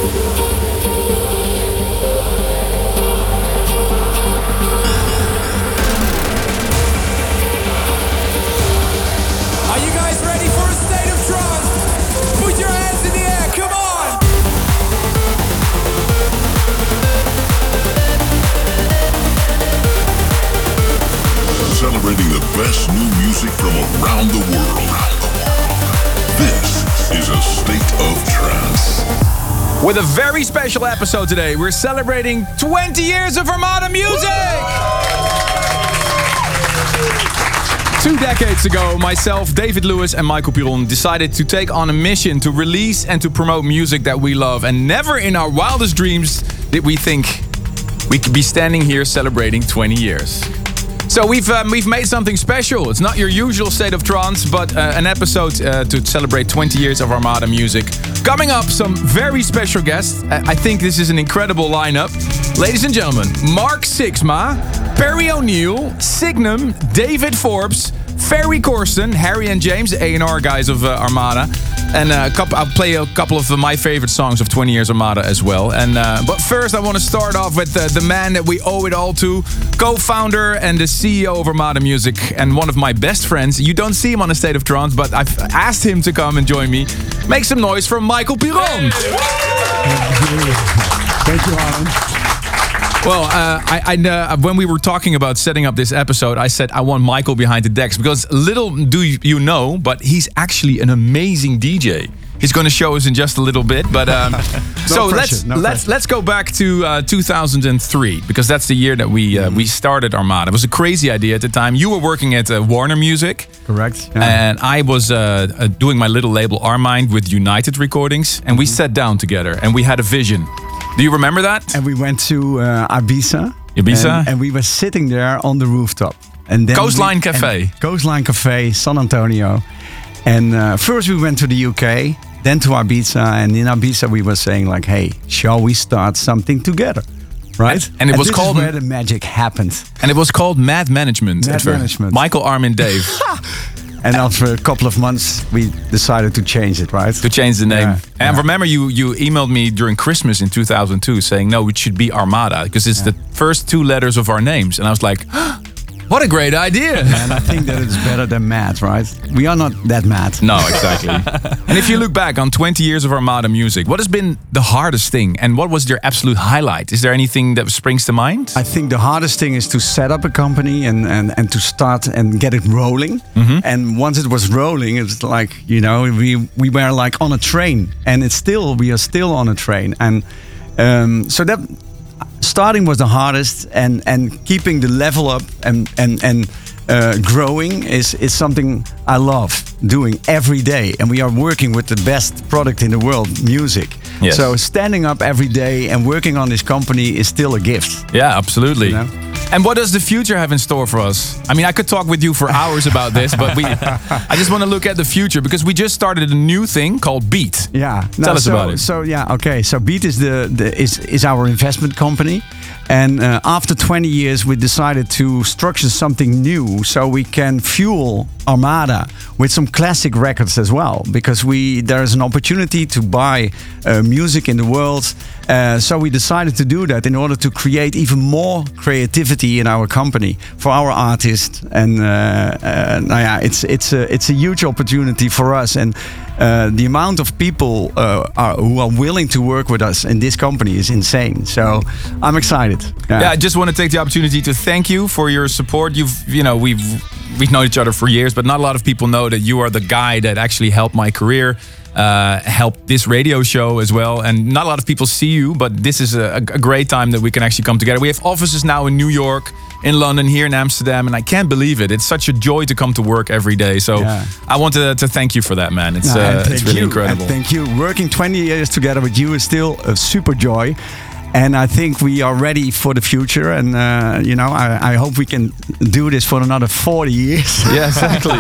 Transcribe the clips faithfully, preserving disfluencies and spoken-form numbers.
Celebrating the best new music from around the world. This is a State of Trance. With a very special episode today, we're celebrating twenty years of Armada music! Two decades ago, myself, David Lewis and Michael Piron decided to take on a mission to release and to promote music that we love. And never in our wildest dreams did we think we could be standing here celebrating twenty years. So we've um, we've made something special. It's not your usual State of Trance, but uh, an episode uh, to celebrate twenty years of Armada music. Coming up, some very special guests. I think this is an incredible lineup. Ladies and gentlemen, Mark Sixma, Perry O'Neill, Signum, David Forbes, Ferry Corsten, Harry and James, the A and R guys of uh, Armada. And uh, a couple, I'll play a couple of uh, my favorite songs of twenty years Armada as well. And uh, But first I want to start off with uh, the man that we owe it all to, co-founder and the C E O of Armada Music, and one of my best friends. You don't see him on A State of Trance, but I've asked him to come and join me. Make some noise for Michael Piron. Thank you, Alan. Well, uh, I, I uh, when we were talking about setting up this episode, I said I want Michael behind the decks because little do you know, but he's actually an amazing D J. He's going to show us in just a little bit, but um, no so pressure, let's no let's pressure. let's go back to uh, two thousand three because that's the year that we uh, we started Armada. It was a crazy idea at the time. You were working at uh, Warner Music, Correct. Yeah. and I was uh, uh, doing my little label Armind with United Recordings, and we sat down together and we had a vision. Do you remember that? And we went to uh, Ibiza. Ibiza? And, and we were sitting there on the rooftop. And then Coastline we, Cafe. and Coastline Cafe, San Antonio. And uh, first we went to the U K, then to Ibiza. And in Ibiza we were saying like, hey, shall we start something together? Right? And, and it was this called... is where the magic happened. And it was called Mad Management. Mad at first. Management. Michael, Armin, Dave. And after a couple of months, we decided to change it, right? To change the name. Yeah, and yeah. remember, you you emailed me during Christmas in two thousand two saying, no, it should be Armada because it's Yeah. the first two letters of our names. And I was like, what a great idea. And I think that it's better than mad, right? We are not that mad. No, exactly. And if you look back on twenty years of Armada music, what has been the hardest thing? And what was your absolute highlight? Is there anything that springs to mind? I think the hardest thing is to set up a company and, and, and to start and get it rolling. Mm-hmm. And once it was rolling, it was like, you know, we, we were like on a train. And it's still, we are still on a train. And um, so that starting was the hardest, and, and keeping the level up and, and, and uh, growing is, is something I love doing every day. And we are working with the best product in the world, music. Yes. So standing up every day and working on this company is still a gift. Yeah, absolutely. You know? And what does the future have in store for us? I mean, I could talk with you for hours about this, but we I just want to look at the future because we just started a new thing called Beat. Yeah. Tell us so, about it. So yeah, okay. So Beat is the, the is is our investment company, and uh, after twenty years, we decided to structure something new so we can fuel Armada with some classic records as well, because we there is an opportunity to buy uh, music in the world. Uh, so we decided to do that in order to create even more creativity in our company for our artists. And uh, uh, nou ja, it's it's a it's a huge opportunity for us. And uh, the amount of people uh, are, who are willing to work with us in this company is insane. So I'm excited. Yeah. Yeah, I just want to take the opportunity to thank you for your support. You've, you know, we've we've known each other for years, but not a lot of people know that you are the guy that actually helped my career, uh, helped this radio show as well. And not a lot of people see you, but this is a, a great time that we can actually come together. We have offices now in New York, in London, here in Amsterdam, and I can't believe it. It's such a joy to come to work every day. So Yeah. I wanted to thank you for that, man. It's, No, and uh, it's thank really you. incredible. And thank you. Working twenty years together with you is still a super joy. And I think we are ready for the future. And, uh, you know, I, I hope we can do this for another forty years. Yeah, exactly.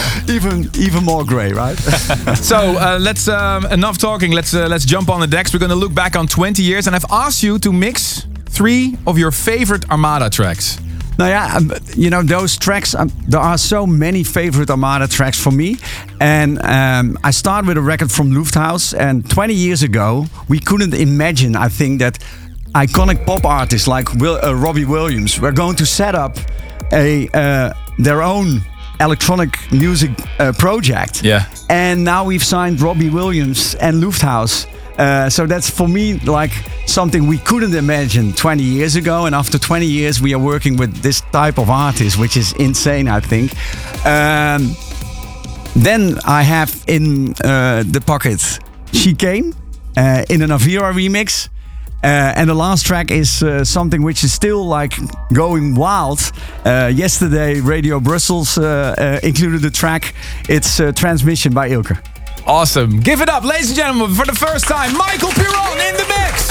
even even more great, right? So uh, let's um, enough talking. Let's uh, let's jump on the decks. We're going to look back on twenty years, and I've asked you to mix three of your favorite Armada tracks. Nou ja, um, you know, those tracks, um, there are so many favorite Armada tracks for me. And um, I started with a record from Lufthaus. And twenty years ago, we couldn't imagine, I think, that iconic pop artists like Will, uh, Robbie Williams were going to set up a uh, their own electronic music uh, project. Yeah. And now we've signed Robbie Williams and Lufthaus. Uh, so that's for me like something we couldn't imagine twenty years ago. And after twenty years, we are working with this type of artist, which is insane, I think. Um, then I have in uh, the pocket Chicane uh, in an Avira remix. Uh, and the last track is uh, something which is still like going wild. Uh, yesterday, Radio Brussels uh, uh, included the track. It's uh, Transmission by Ilke. Awesome. Give it up, ladies and gentlemen, for the first time, Michael Piron in the mix.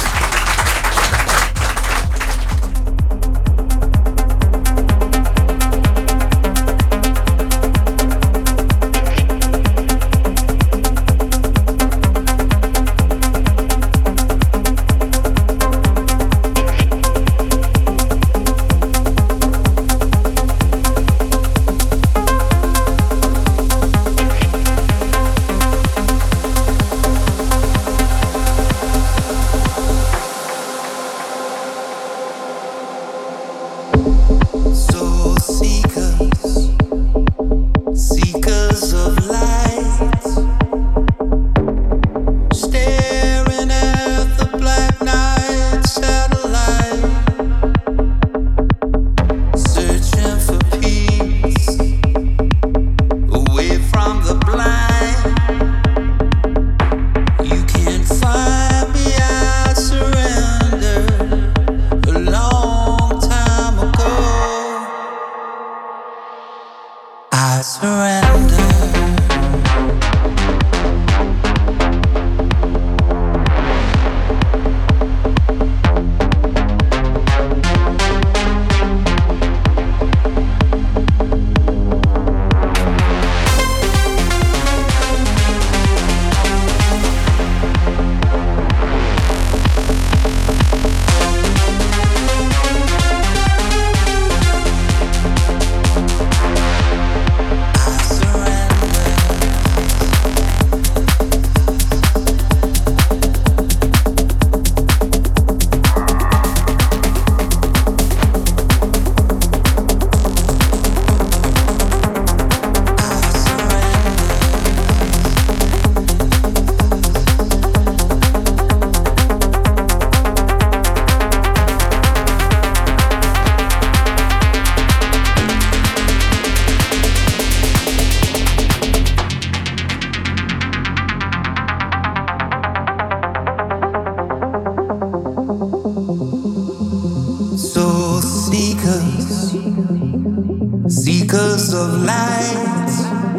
seekers of light,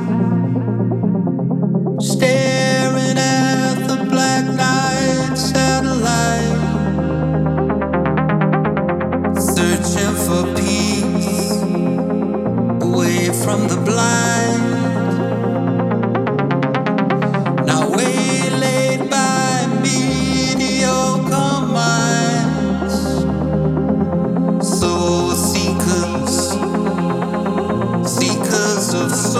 staring at the black night satellite, searching for peace away from the blind. Now waylaid by mediocre minds, soul seekers, seekers of soul.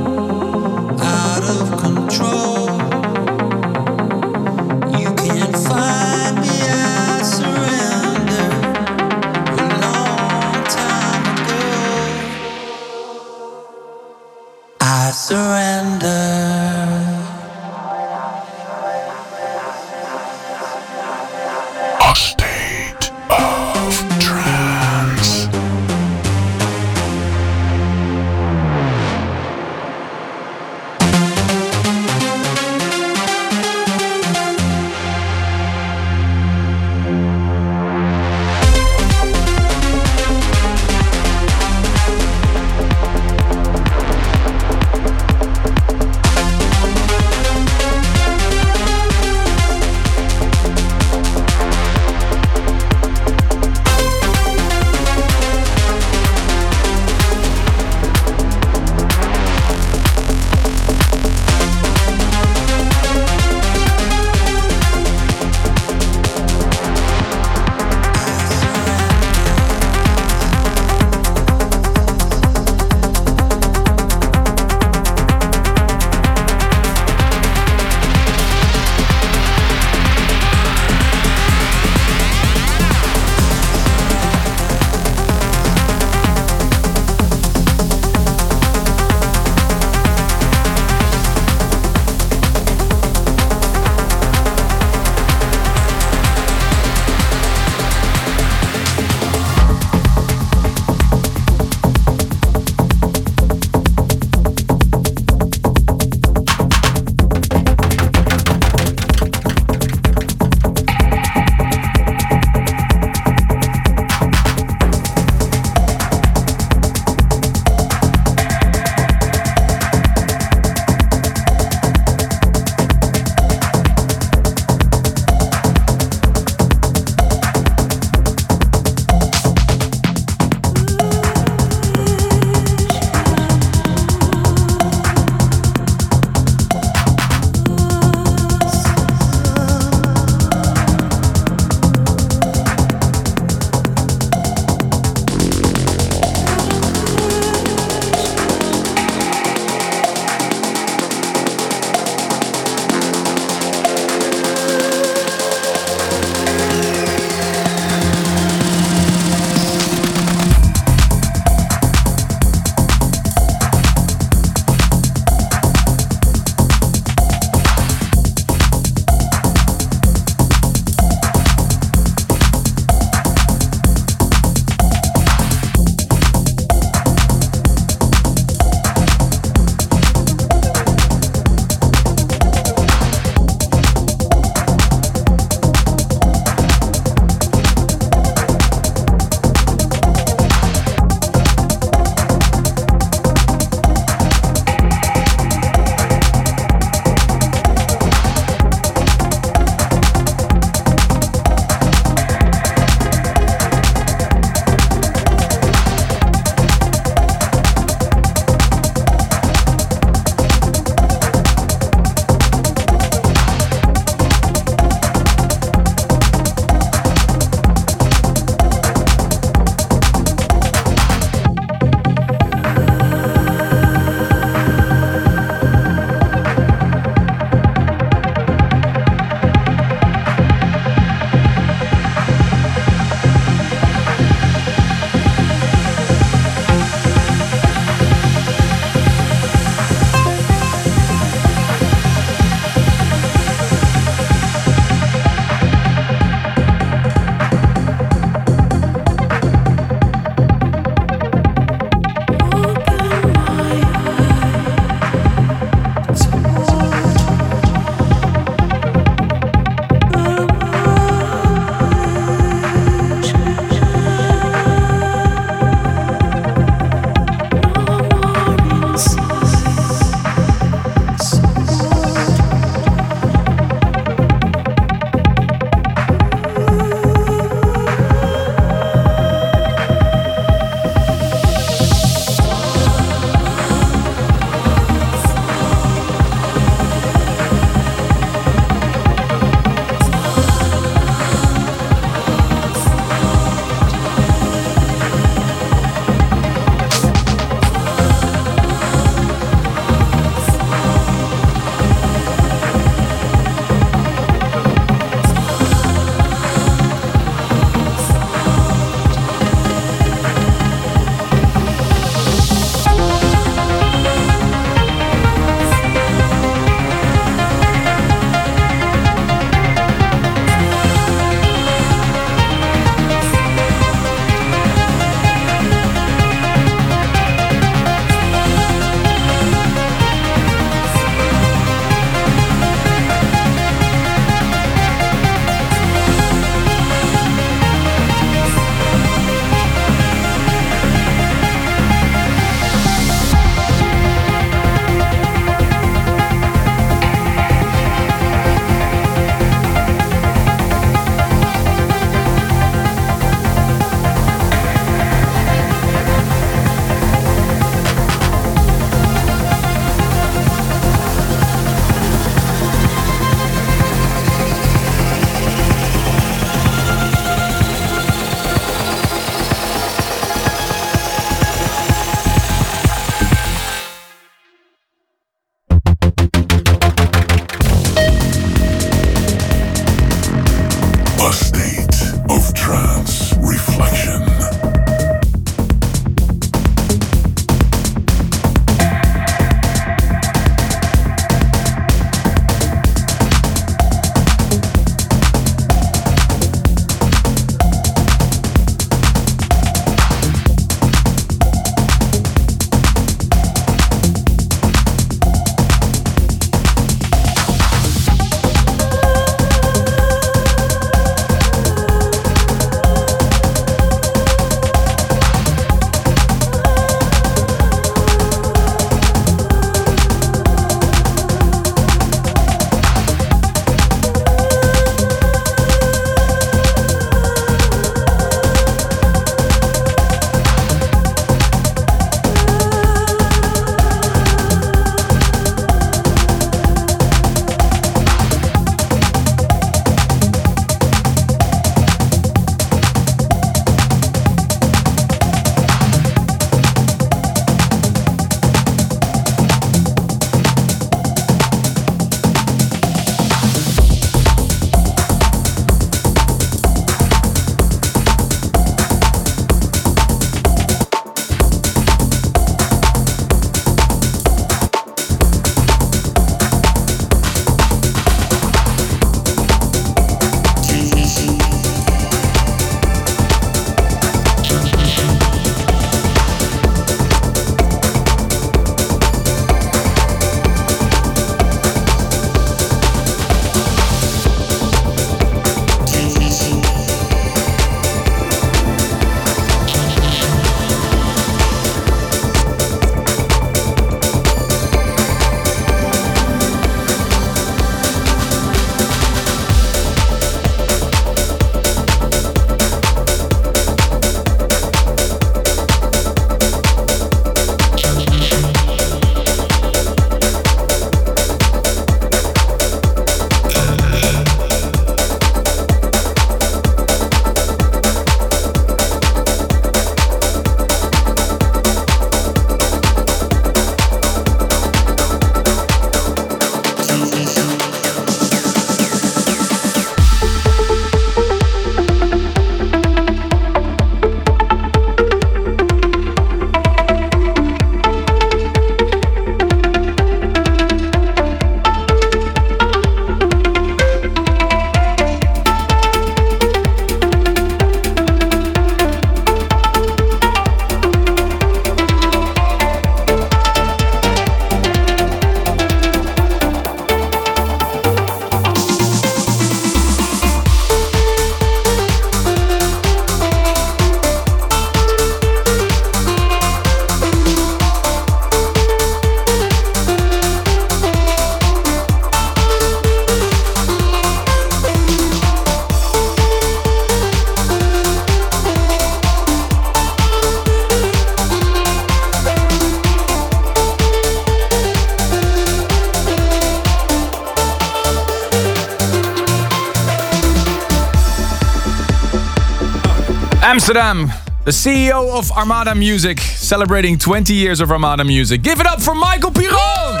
Amsterdam, the C E O of Armada Music, celebrating twenty years of Armada Music. Give it up for Michael Piron!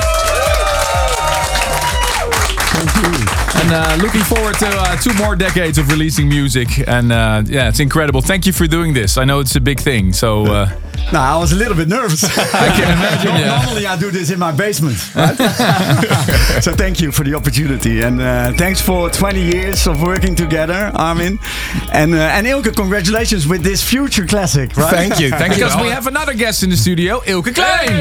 Thank you. And uh, looking forward to uh, two more decades of releasing music. And uh, yeah, it's incredible. Thank you for doing this. I know it's a big thing, so... Uh, No, I was a little bit nervous. I can imagine, yeah. Normally I do this in my basement, right? So thank you for the opportunity. And uh, thanks for twenty years of working together, Armin. And uh, and Ilke, congratulations with this future classic, right? Thank you. Thank you. Because we have another guest in the studio, Ilke Klein.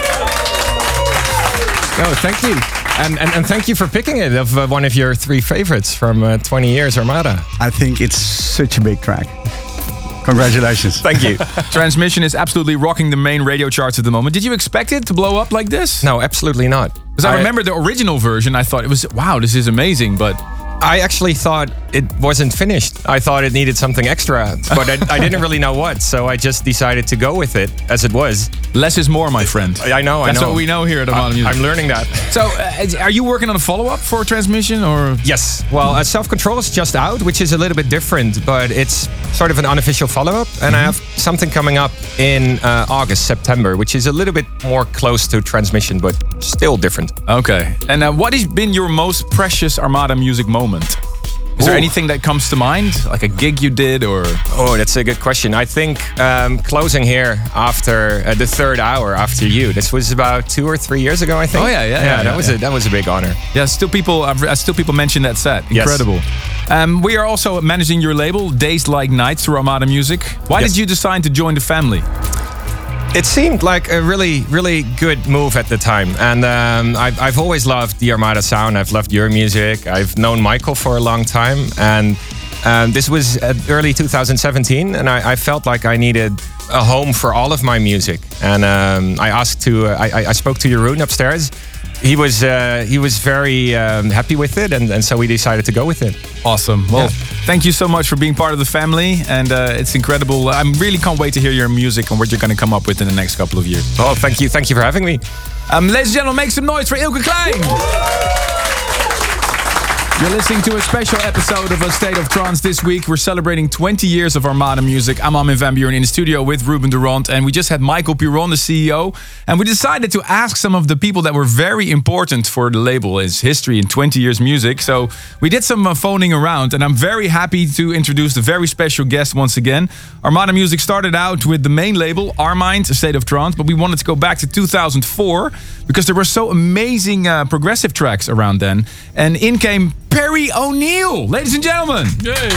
Oh, thank you. And, and, and thank you for picking it of uh, one of your three favorites from uh, twenty years Armada. I think it's such a big track. Congratulations. Thank you. Transmission is absolutely rocking the main radio charts at the moment. Did you expect it to blow up like this? No, absolutely not. Because I, I remember the original version, I thought it was, wow, this is amazing, but... I actually thought it wasn't finished. I thought it needed something extra, but I, I didn't really know what, so I just decided to go with it as it was. Less is more, my friend. I know, I That's know. what we know here at Armada Music. I'm learning that. So, uh, are you working on a follow-up for Transmission, or...? Yes. Well, uh, Self-Control is just out, which is a little bit different, but it's sort of an unofficial follow-up, and I have something coming up in uh, August, September, which is a little bit more close to Transmission, but still different. Okay. And uh, what has been your most precious Armada Music moment? Is there Ooh. anything that comes to mind? Like a gig you did, or...? Oh, that's a good question. I think um, closing here after uh, the third hour after you. This was about two or three years ago, I think. Oh, yeah, yeah, yeah. yeah, that yeah, was yeah. a that was a big honor. Yeah, still people uh, still people mention that set. Yes. Incredible. Um, we are also managing your label, Days Like Nights, through Armada Music. Why Yes. did you decide to join the family? It seemed like a really, really good move at the time. And um, I've, I've always loved the Armada sound. I've loved your music. I've known Michael for a long time. And um, this was uh, early two thousand seventeen. And I, I felt like I needed a home for all of my music. And um, I asked to, uh, I, I spoke to Jeroen upstairs. He was uh, he was very um, happy with it. And, and so we decided to go with it. Awesome. Well, Yeah. thank you so much for being part of the family. And uh, it's incredible. I really can't wait to hear your music and what you're going to come up with in the next couple of years. Oh, thank you. Thank you for having me. Um, ladies and gentlemen, make some noise for Ilke Klein. You're listening to a special episode of A State of Trance this week. We're celebrating twenty years of Armada Music. I'm Armin van Buuren in the studio with Ruben Durant, and we just had Michael Piron, the C E O, and we decided to ask some of the people that were very important for the label, its history in twenty years music. So we did some uh, phoning around, and I'm very happy to introduce the very special guest once again. Armada Music started out with the main label, Armind, A State of Trance, but we wanted to go back to two thousand four because there were so amazing uh, progressive tracks around then. And in came Perry O'Neill, ladies and gentlemen. Yay.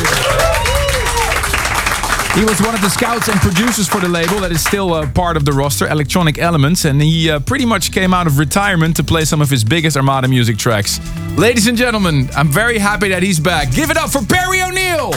He was one of the scouts and producers for the label that is still uh, part of the roster, Electronic Elements, and he uh, pretty much came out of retirement to play some of his biggest Armada Music tracks. Ladies and gentlemen, I'm very happy that he's back. Give it up for Perry O'Neill!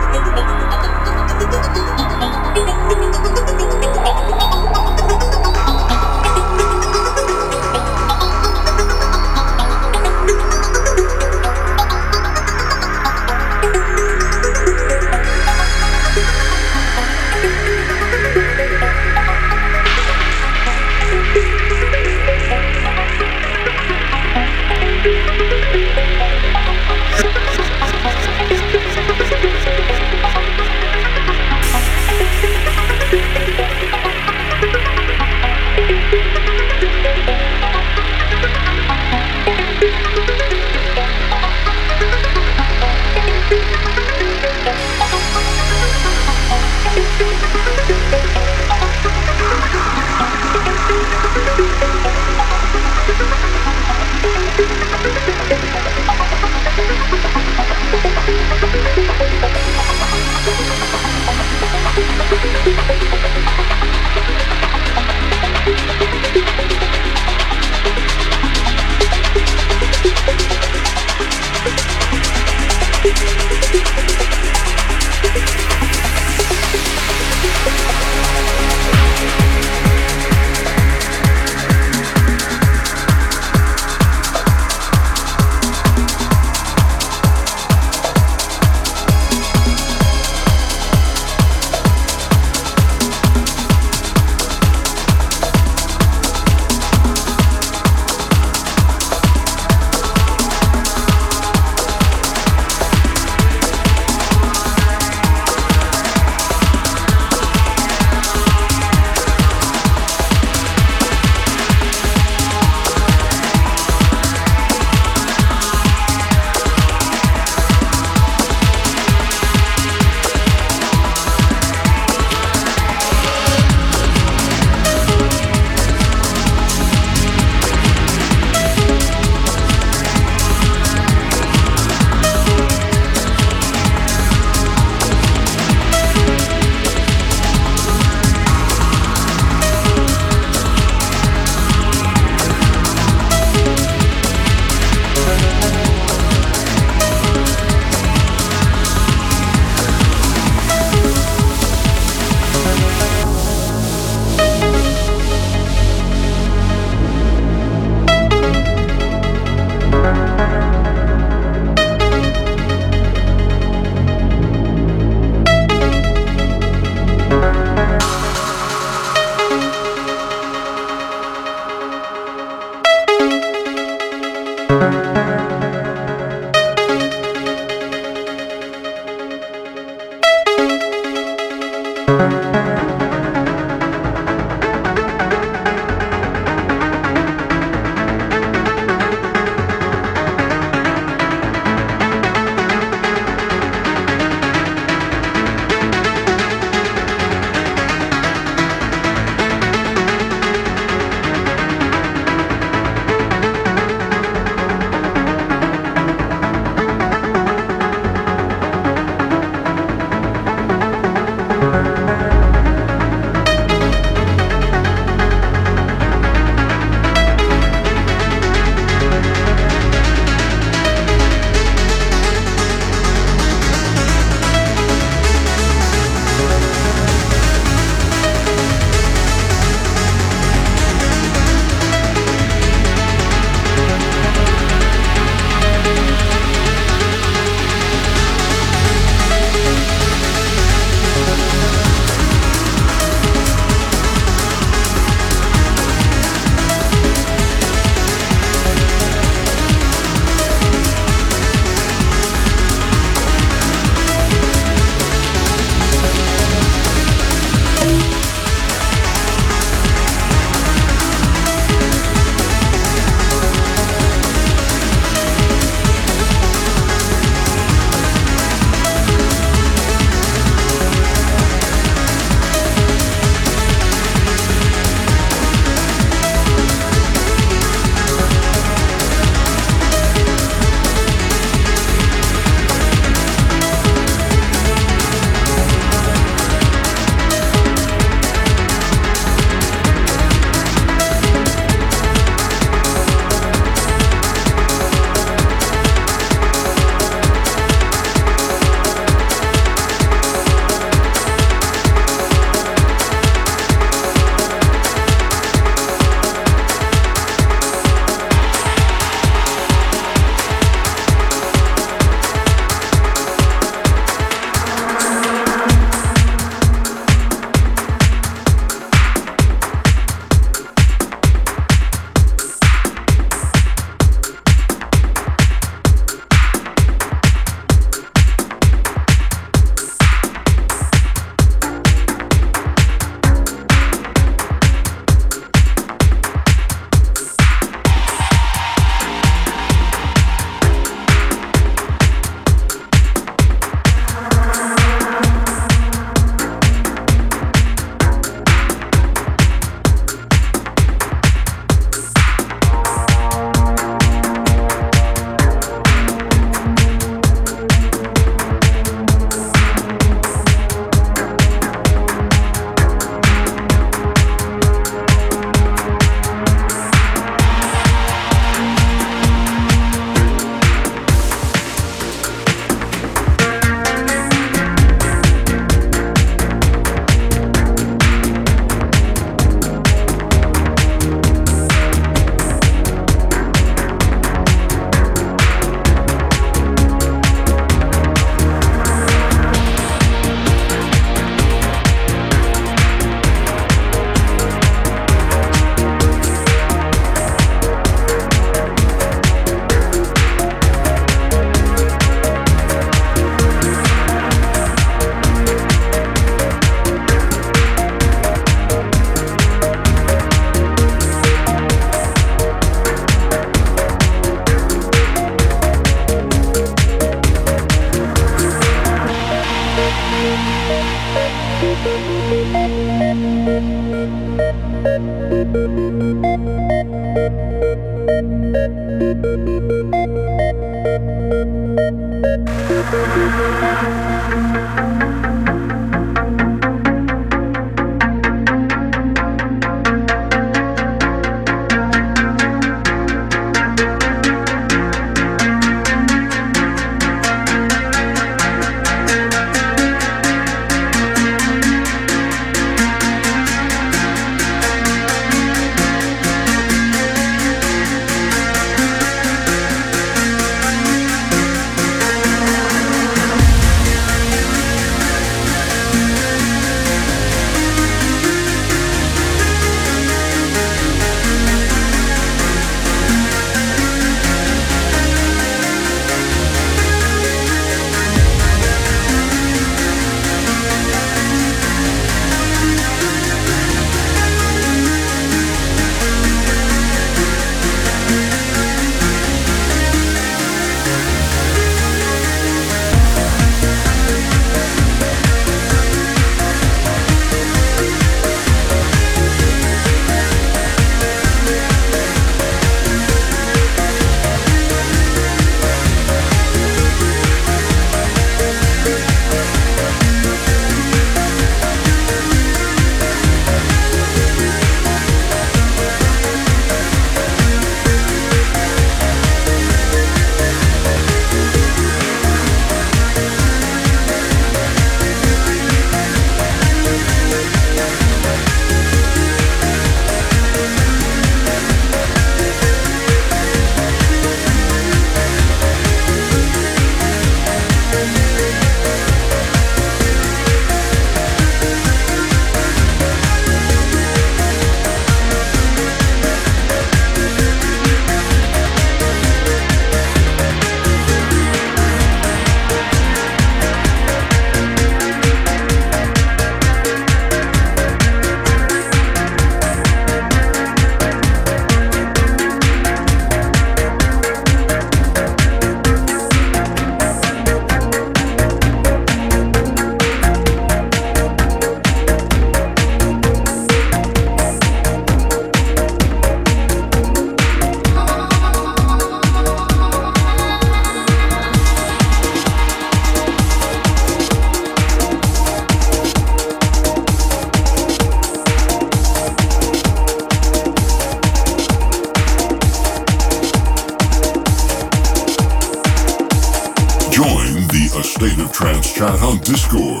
State of Trance chat on Discord.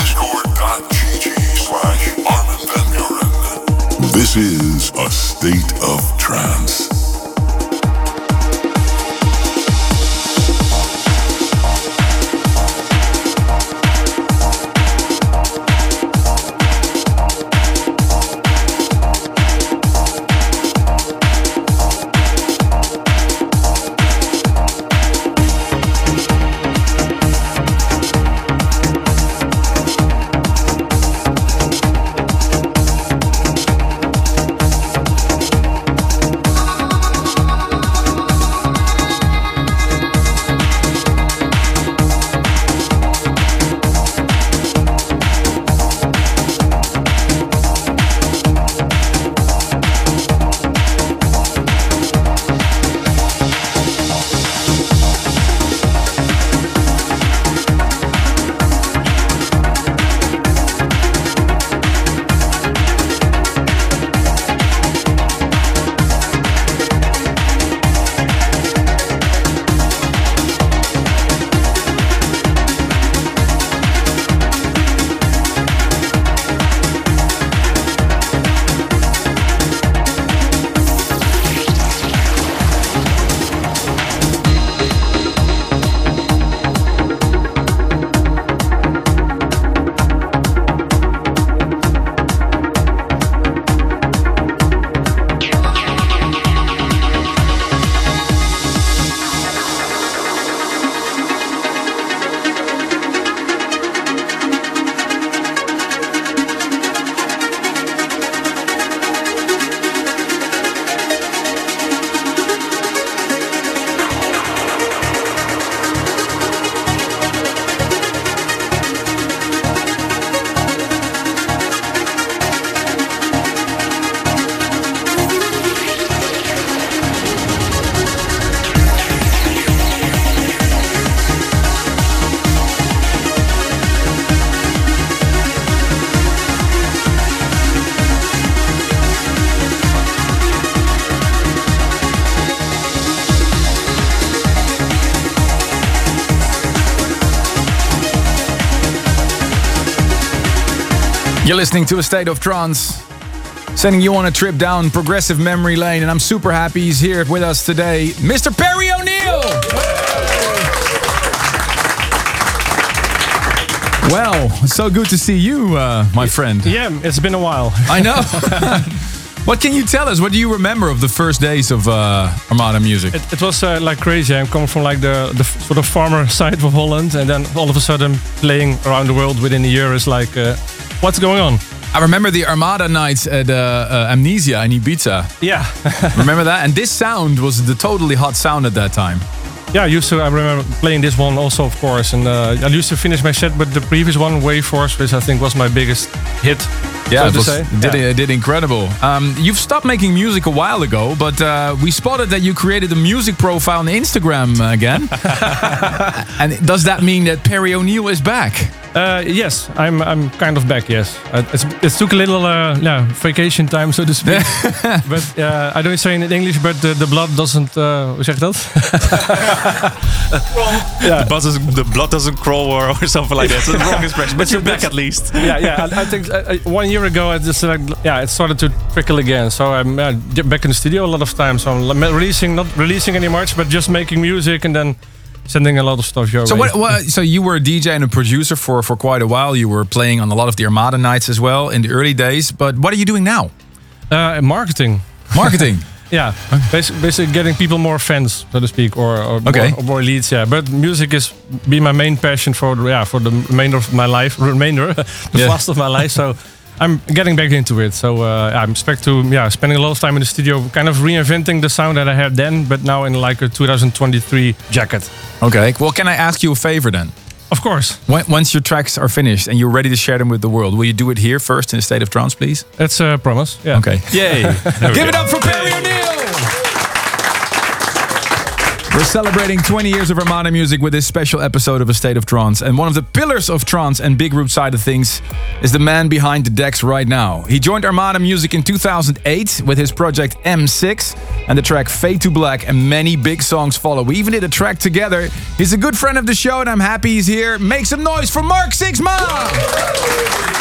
Discord.gg slash Armin van Buuren. This is A State of Trance. You're listening to A State of Trance, sending you on a trip down progressive memory lane, and I'm super happy he's here with us today, Mister Perry O'Neill! Well, it's so good to see you, uh, my friend. Yeah, it's been a while. I know. What can you tell us? What do you remember of the first days of uh, Armada Music? It, it was uh, like crazy. I'm coming from like the, the sort of farmer side of Holland, and then all of a sudden playing around the world within a year is like, uh, what's going on? I remember the Armada nights at uh, uh, Amnesia in Ibiza. Yeah. Remember that? And this sound was the totally hot sound at that time. Yeah, I used to. I remember playing this one also, of course, and uh, I used to finish my set with the previous one, Wave Force, which I think was my biggest hit. Yeah, so it, to was, say. it did, yeah. it did incredible. Um, you've stopped making music a while ago, but uh, we spotted that you created a music profile on Instagram again. And does that mean that Perry O'Neill is back? Uh, yes, I'm. I'm kind of back. Yes, uh, it's, it took a little, uh, yeah, vacation time, so to speak. But uh, I don't say it in English, but the, the blood doesn't. Uh, hoe zeg je dat? Yeah. The, buzz is, the blood doesn't crawl or, or something like that. It's the wrong expression, but you're back at least. Yeah, yeah. I, I think uh, one year ago, I just like, yeah, it started to trickle again. So I'm uh, back in the studio a lot of times. So I'm releasing, not releasing any much, but just making music and then sending a lot of stuff your so way. What, what, so you were a D J and a producer for, for quite a while. You were playing on a lot of the Armada nights as well in the early days. But what are you doing now? Uh, marketing. Marketing. Yeah, basically, basically getting people more fans, so to speak, or, or, okay. more, or more leads. Yeah, but music is be my main passion for the, yeah for the remainder of my life, remainder, the yeah. last of my life. So I'm getting back into it. So uh, I'm expect to yeah spending a lot of time in the studio, kind of reinventing the sound that I had then, but now in like a two thousand twenty-three jacket. Okay. Well, can I ask you a favor then? Of course. When, once your tracks are finished and you're ready to share them with the world, will you do it here first in A State of Trance, please? That's a promise. Yeah. Okay. Yay. Give it up for Perry O'Neill! We're celebrating twenty years of Armada Music with this special episode of A State of Trance. And one of the pillars of trance and big group side of things is the man behind the decks right now. He joined Armada Music in two thousand eight with his project M six and the track Fade to Black, and many big songs follow. We even did a track together. He's a good friend of the show and I'm happy he's here. Make some noise for Mark Sixma!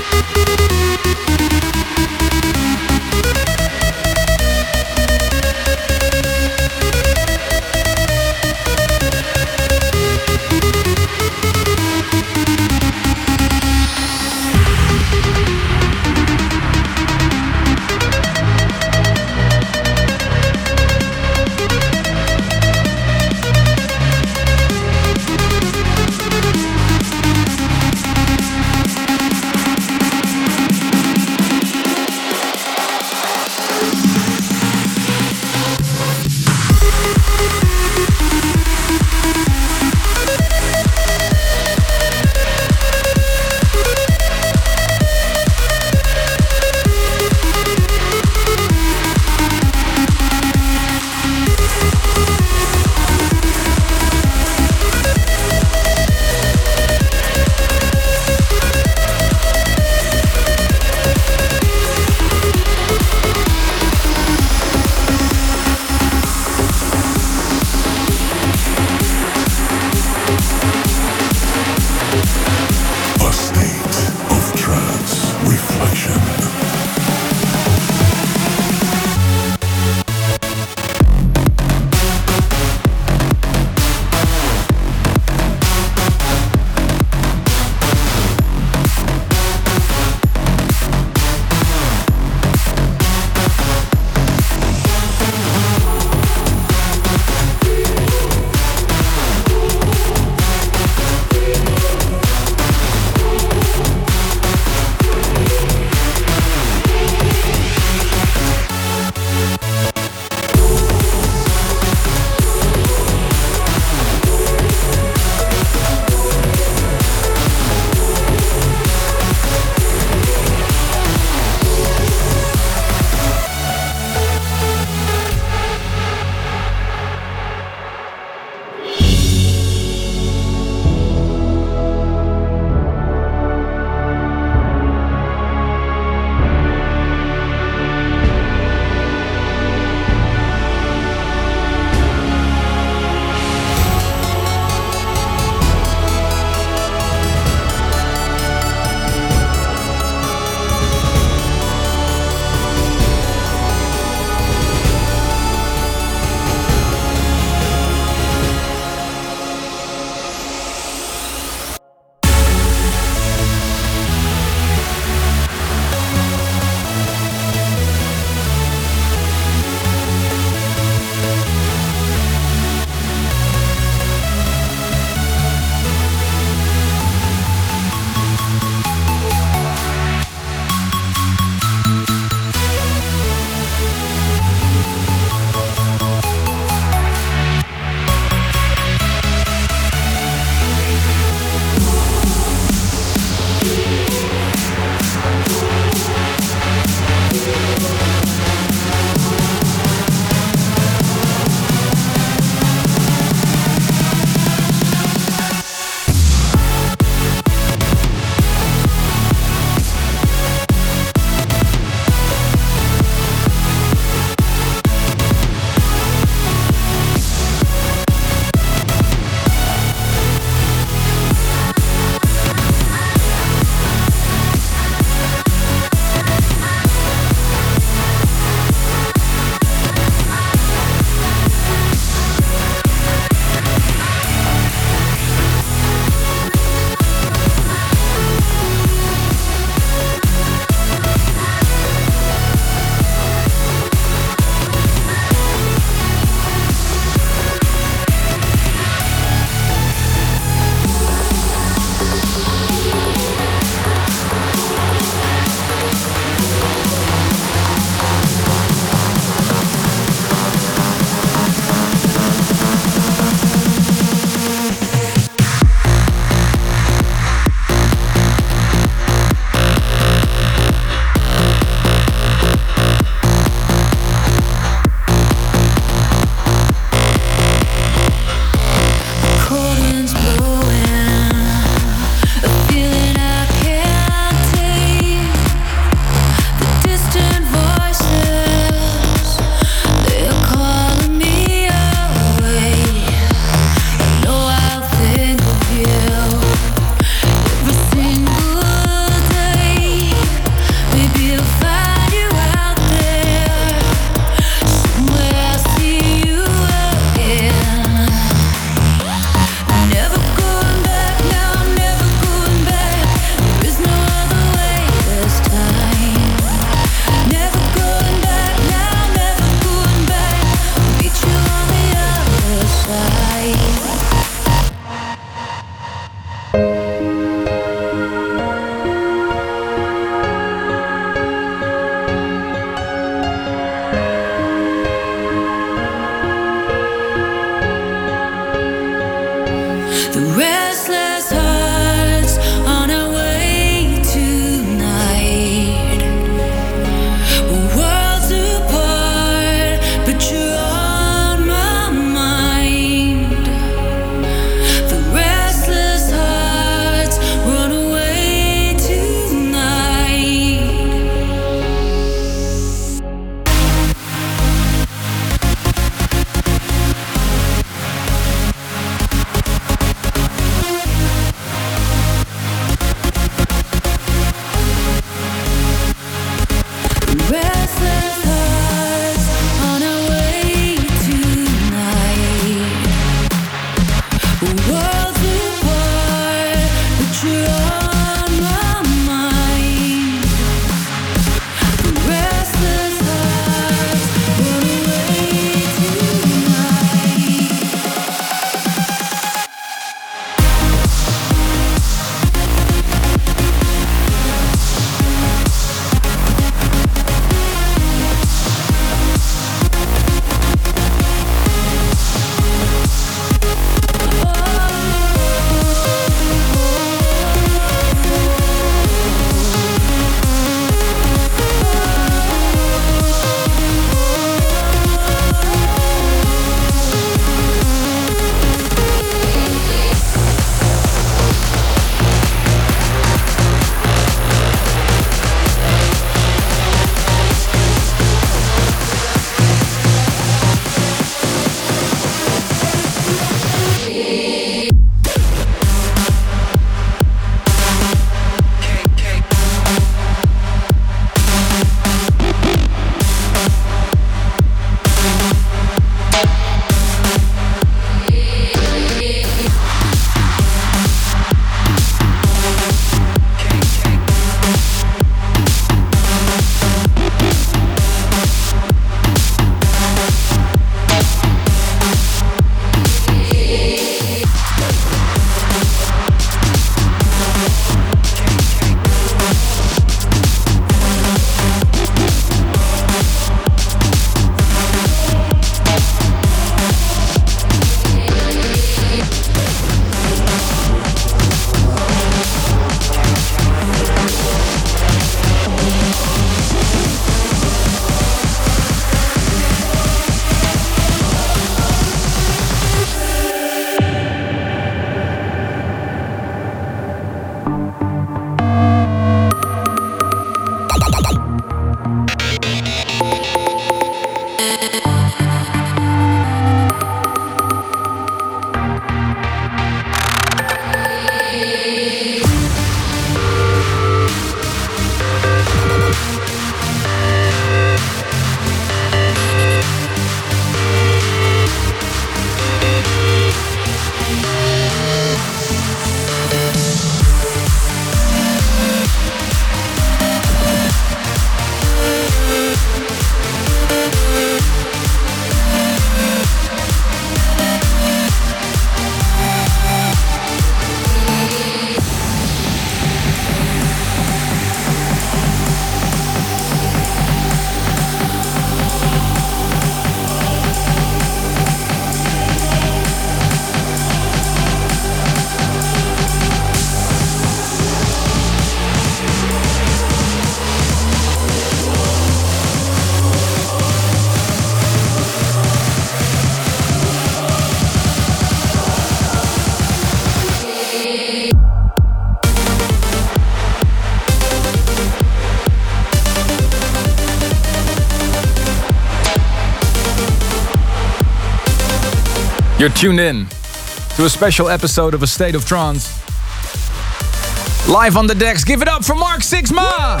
You're tuned in to a special episode of A State of Trance. Live on the decks, give it up for Mark Sixma!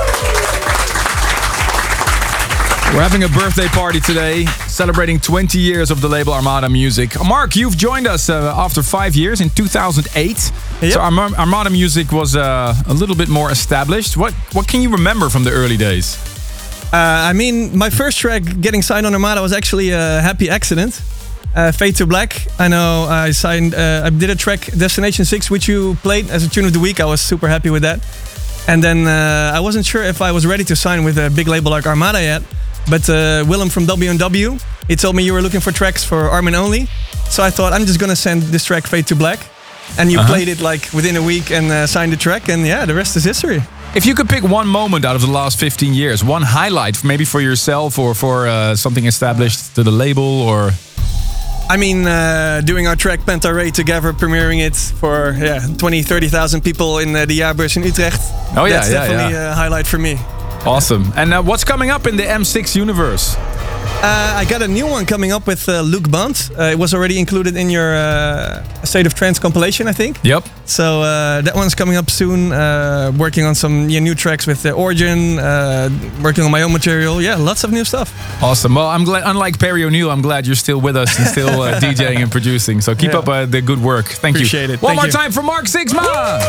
We're having a birthday party today, celebrating twenty years of the label Armada Music. Mark, you've joined us uh, after five years in two thousand eight. Yep. So Arma- Armada Music was uh, a little bit more established. What what can you remember from the early days? Uh, I mean, my first track getting signed on Armada was actually a happy accident. Uh, Fade to Black. I know I signed, uh, I did a track, Destination six, which you played as a tune of the week. I was super happy with that. And then uh, I wasn't sure if I was ready to sign with a big label like Armada yet. But uh, Willem from W and W, he told me you were looking for tracks for Armin only. So I thought, I'm just gonna send this track, Fade to Black. And you uh-huh. played it like within a week and uh, signed the track. And yeah, the rest is history. If you could pick one moment out of the last fifteen years, one highlight, maybe for yourself or for uh, something established to the label, or... I mean, uh, doing our track Penta Ray together, premiering it for yeah twenty, thirty thousand people in uh, the Jaarbeurs in Utrecht. Oh yeah, That's yeah, definitely yeah. a highlight for me. Awesome. And uh, what's coming up in the M six universe? Uh, I got a new one coming up with uh, Luke Bond. Uh, it was already included in your uh, State of Trance compilation, I think. Yep. So uh, that one's coming up soon. Uh, working on some yeah, new tracks with uh, Origin. Uh, working on my own material. Yeah, lots of new stuff. Awesome. Well, I'm glad. Unlike Perry O'Neill, I'm glad you're still with us and still uh, DJing and producing. So keep yeah. up uh, the good work. Thank Appreciate you. it. One Thank more you. time for Mark Sixma.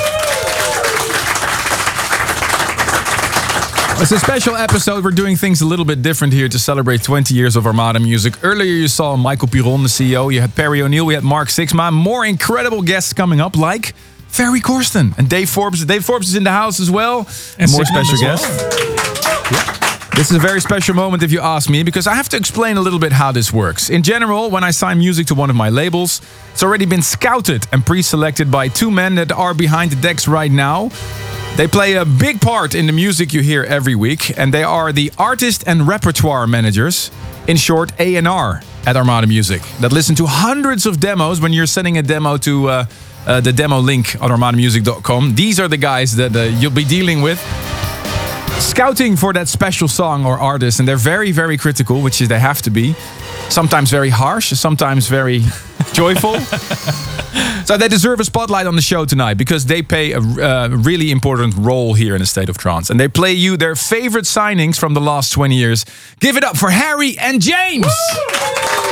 It's a special episode. We're doing things a little bit different here to celebrate twenty years of Armada Music. Earlier you saw Michael Piron, the C E O. You had Perry O'Neill. We had Mark Sixma. More incredible guests coming up, like Ferry Corsten and Dave Forbes. Dave Forbes is in the house as well. And more special guests. Yeah. This is a very special moment if you ask me, because I have to explain a little bit how this works. In general, when I sign music to one of my labels, it's already been scouted and pre-selected by two men that are behind the decks right now. They play a big part in the music you hear every week, and they are the artist and repertoire managers, in short A and R at Armada Music, that listen to hundreds of demos when you're sending a demo to uh, uh, the demo link on armada music dot com. These are the guys that uh, you'll be dealing with, scouting for that special song or artist, and they're very, very critical, which is they have to be. Sometimes very harsh, sometimes very joyful. So they deserve a spotlight on the show tonight because they play a uh, really important role here in A State of Trance. And they play you their favorite signings from the last twenty years. Give it up for Harry and James! Woo!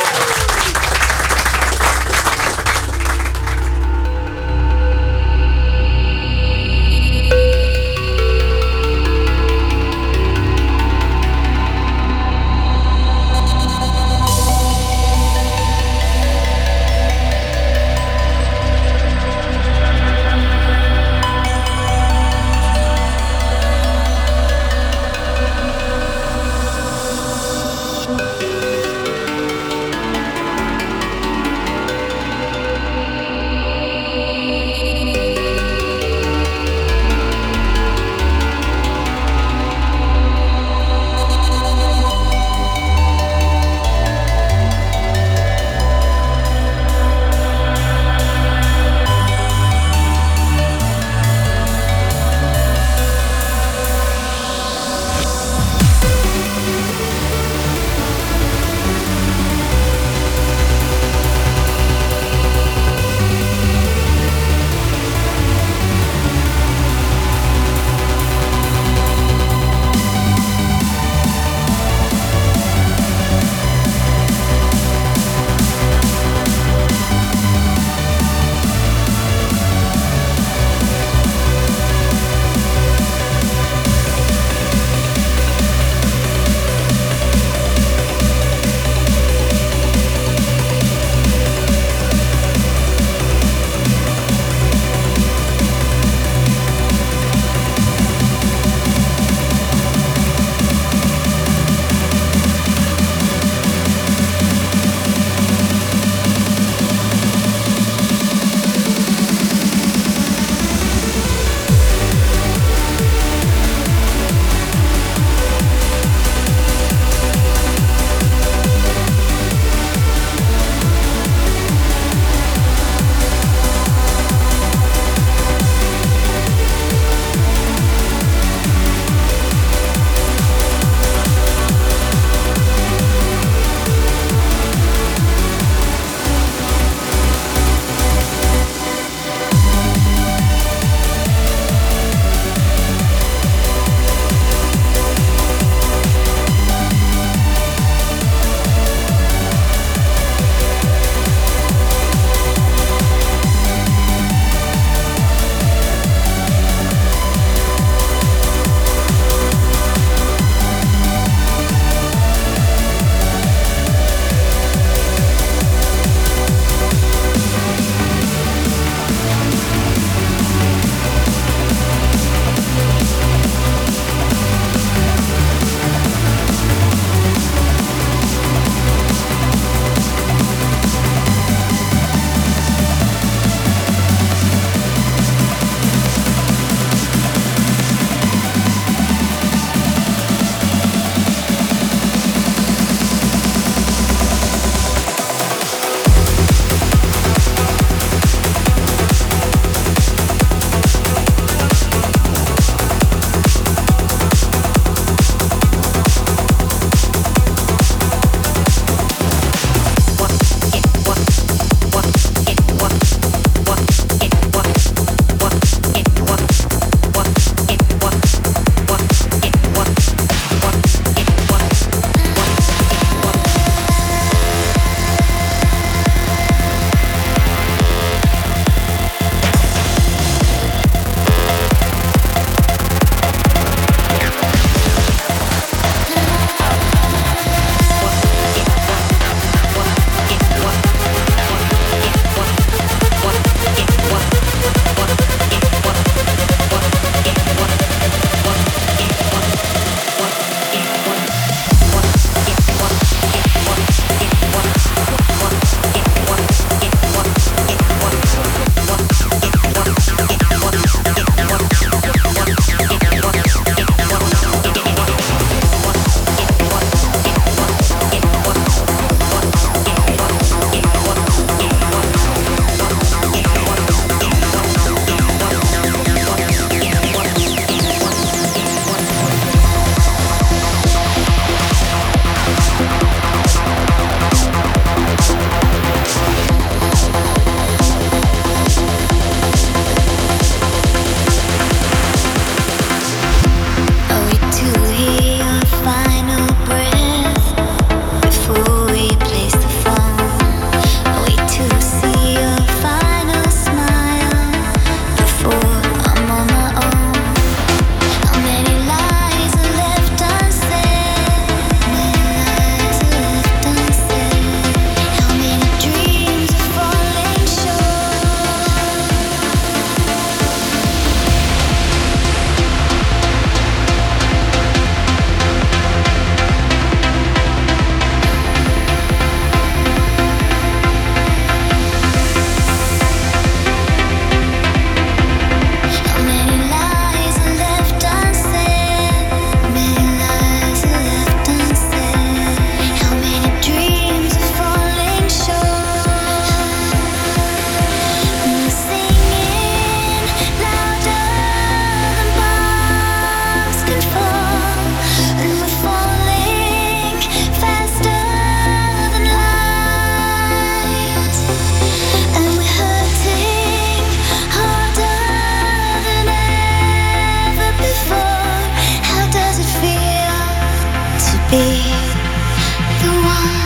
be the one.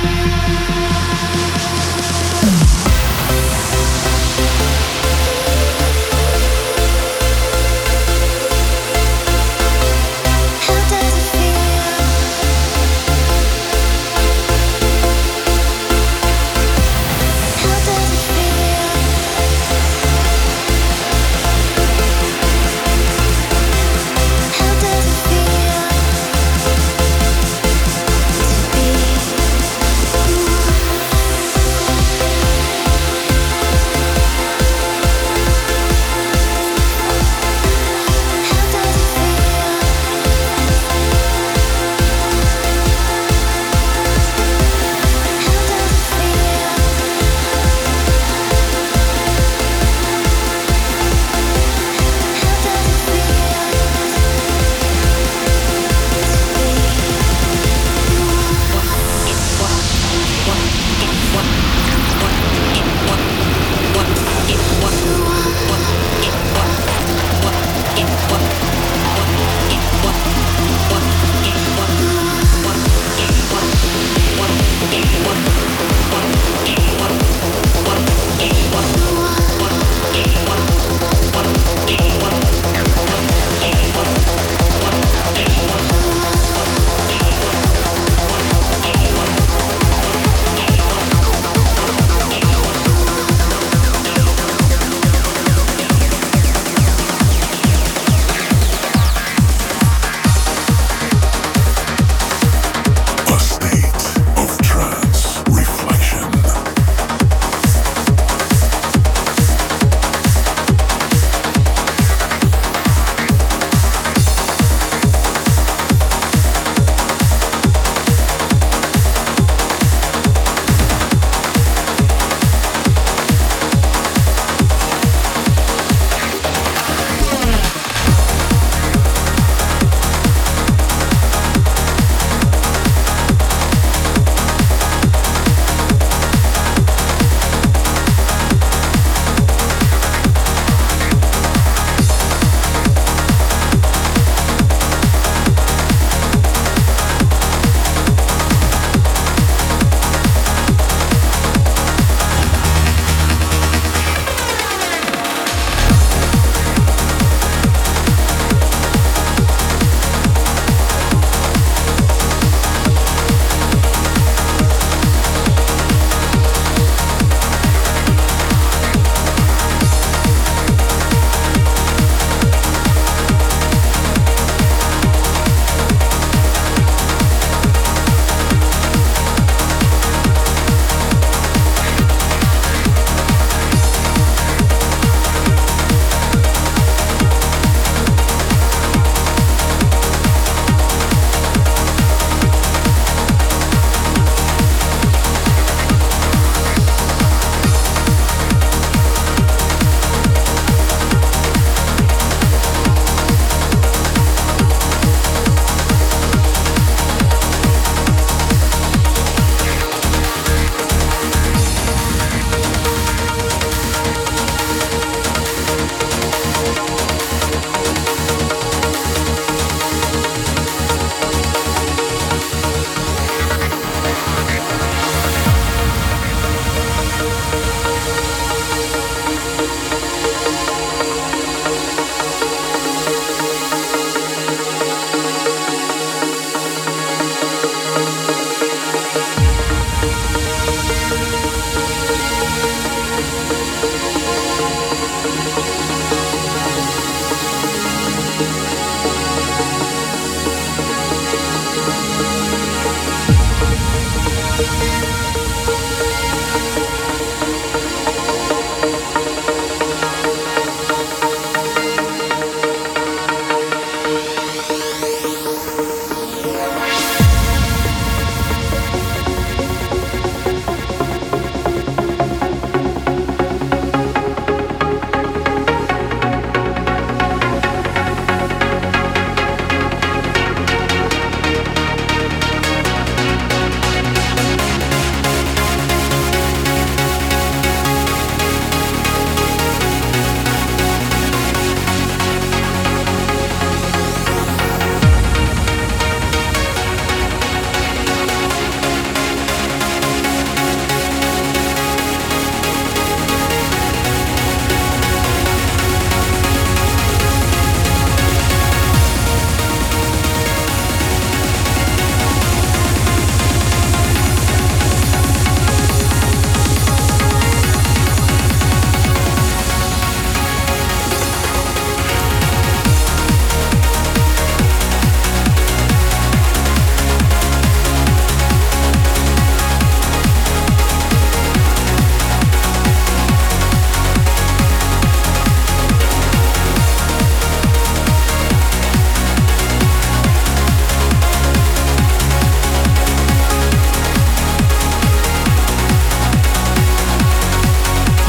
How does it feel? How does it feel? How does it feel?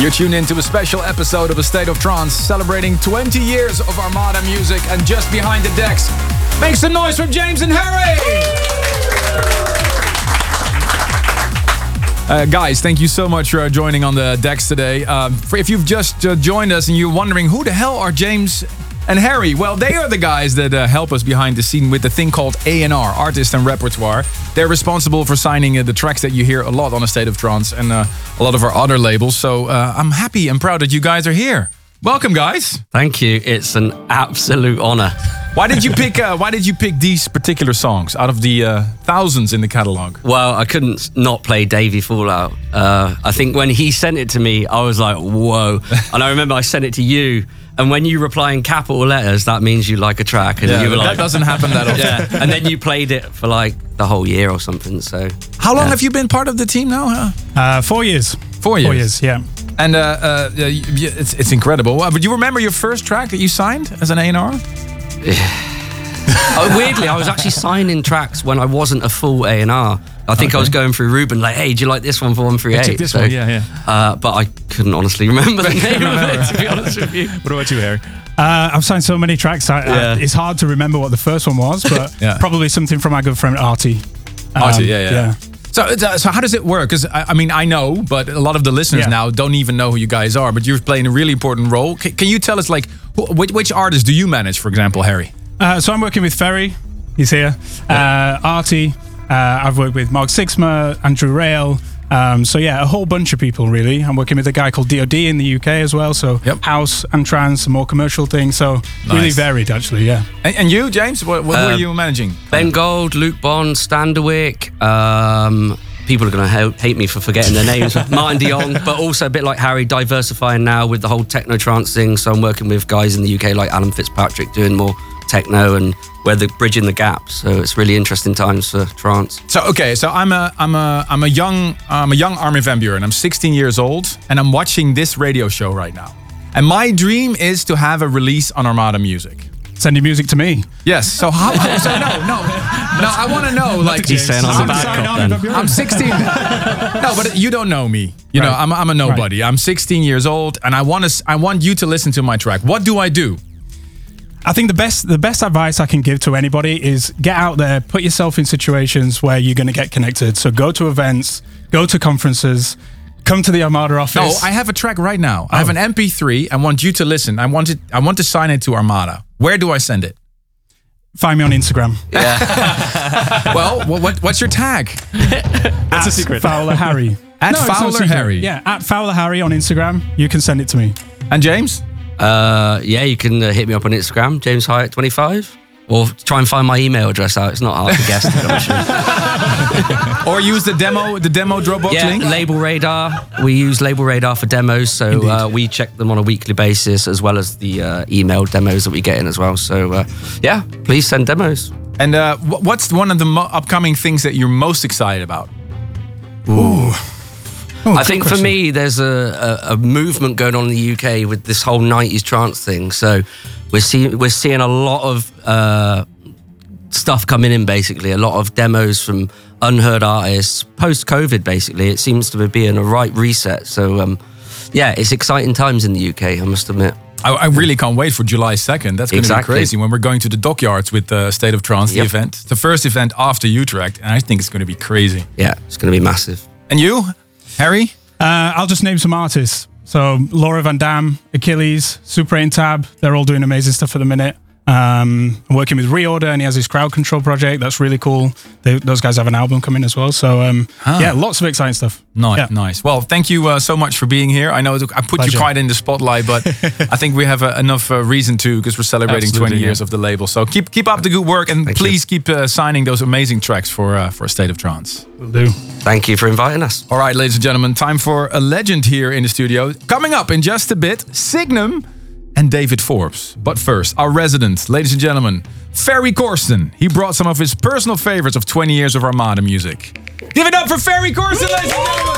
You're tuned into a special episode of A State of Trance, celebrating twenty years of Armada music, and just behind the decks, make some noise for James and Harry! Uh, guys, thank you so much for uh, joining on the decks today. Um, for if you've just uh, joined us and you're wondering who the hell are James and Harry, well, they are the guys that uh, help us behind the scene with the thing called A and R, Artist and Repertoire. They're responsible for signing uh, the tracks that you hear a lot on A State of Trance and uh, a lot of our other labels. So uh, I'm happy and proud that you guys are here. Welcome, guys. Thank you. It's an absolute honor. Why did you pick? Uh, why did you pick these particular songs out of the uh, thousands in the catalog? Well, I couldn't not play Davey Fallout. Uh, I think when he sent it to me, I was like, whoa. And I remember I sent it to you. And when you reply in capital letters, that means you like a track. And Yeah, you were that like, doesn't happen that often. yeah. And then you played it for like the whole year or something. So How long yeah. have you been part of the team now? Huh? Uh, four years. Four years. Four years, yeah. And uh, uh, yeah, y- y- it's it's incredible. Uh, But you remember your first track that you signed as an A and R? Oh, weirdly, I was actually signing tracks when I wasn't a full A and R. I think Okay. I was going through Ruben, like, hey, do you like this one for one three eight? check this one, yeah, yeah. Uh, but I couldn't honestly remember the name of it, to be honest with you. What about you, Harry? Uh, I've signed so many tracks. I, Yeah. I, it's hard to remember what the first one was, but Yeah. probably something from our good friend Artie. Um, Artie, yeah, yeah. So, uh, so how does it work? Because I, I mean, I know, but a lot of the listeners Yeah. now don't even know who you guys are. But you're playing a really important role. C- can you tell us, like, wh- which, which artists do you manage, for example, Harry? Uh, so I'm working with Ferry. He's here. Uh, Artie. Uh, I've worked with Mark Sixma, Andrew Rail. Um, so yeah, a whole bunch of people really. I'm working with a guy called D O D in the U K as well. So Yep. house and trance, some more commercial things. So really Nice. varied actually. Yeah. And, and you, James? What, what who are Um, you managing? Ben Gold, Luke Bond, Standerwick. Um, people are going to hate me for forgetting their names. Martin Dion, but also a bit like Harry, diversifying now with the whole techno trance thing. So I'm working with guys in the U K like Alan Fitzpatrick doing more techno, and we're the bridging the gap. So it's really interesting times for trance. So okay, so I'm a I'm a I'm a young I'm a young Armin van Buuren. I'm sixteen years old, and I'm watching this radio show right now. And my dream is to have a release on Armada Music. Send your music to me. Yes. So how? how so no, no, no. I want to know. Like, He's saying I'm a I'm bad sorry, cop Armin then. van Buuren. I'm sixteen. No, but you don't know me. You know, Right. I'm I'm a nobody. I'm sixteen years old, and I want to I want you to listen to my track. What do I do? I think the best the best advice I can give to anybody is get out there, put yourself in situations where you're going to get connected. So go to events, go to conferences, come to the Armada office. No, I have a track right now. I have Oh. an M P three. I want you to listen. I want it. I want to sign it to Armada. Where do I send it? Find me on Instagram. Well, what, what what's your tag? That's a secret. Fowler Harry. At No, it's not Fowler secret. Harry. Yeah, at Fowler Harry on Instagram. You can send it to me. And James? Uh, yeah, you can uh, hit me up on Instagram, James Hyatt twenty-five. Or try and find my email address out. It's not hard to guess. I'm sure. Or use the demo, the demo Dropbox Yeah, link? Label Radar. We use Label Radar for demos, so uh, we check them on a weekly basis, as well as the uh, email demos that we get in as well. So uh, yeah, please send demos. And uh, wh- what's one of the mo- upcoming things that you're most excited about? I think for me, there's a, a, a movement going on in the U K with this whole nineties trance thing. So we're seeing we're seeing a lot of uh, stuff coming in. Basically, a lot of demos from unheard artists post COVID. Basically, it seems to be being a right reset. So um, yeah, it's exciting times in the U K. I must admit. I, I really can't wait for July second. That's going to Exactly. be crazy when we're going to the Dockyards with uh, State of Trance, the Yep. event. It's the first event after Utrecht, and I think it's going to be crazy. Yeah, it's going to be massive. And you, Harry? Uh, I'll just name some artists. So Laura Van Dam, Achilles, Super eight and Tab. They're all doing amazing stuff at the minute. Um, I'm working with Reorder, and he has his crowd control project. That's really cool. They, those guys have an album coming as well. So um, Ah. yeah, lots of exciting stuff. Nice, Yeah. nice. Well, thank you uh, so much for being here. I know I put Pleasure. you quite in the spotlight, but I think we have uh, enough uh, reason to, because we're celebrating Absolutely, twenty yeah. years of the label. So keep keep up the good work, and Thank please keep uh, signing those amazing tracks for uh, for State of Trance. Will do. Thank you for inviting us. All right, ladies and gentlemen, time for a legend here in the studio. Coming up in just a bit, Signum and David Forbes. But first, our resident, ladies and gentlemen, Ferry Corsten. He brought some of his personal favorites of twenty years of Armada music. Give it up for Ferry Corsten, ladies and gentlemen!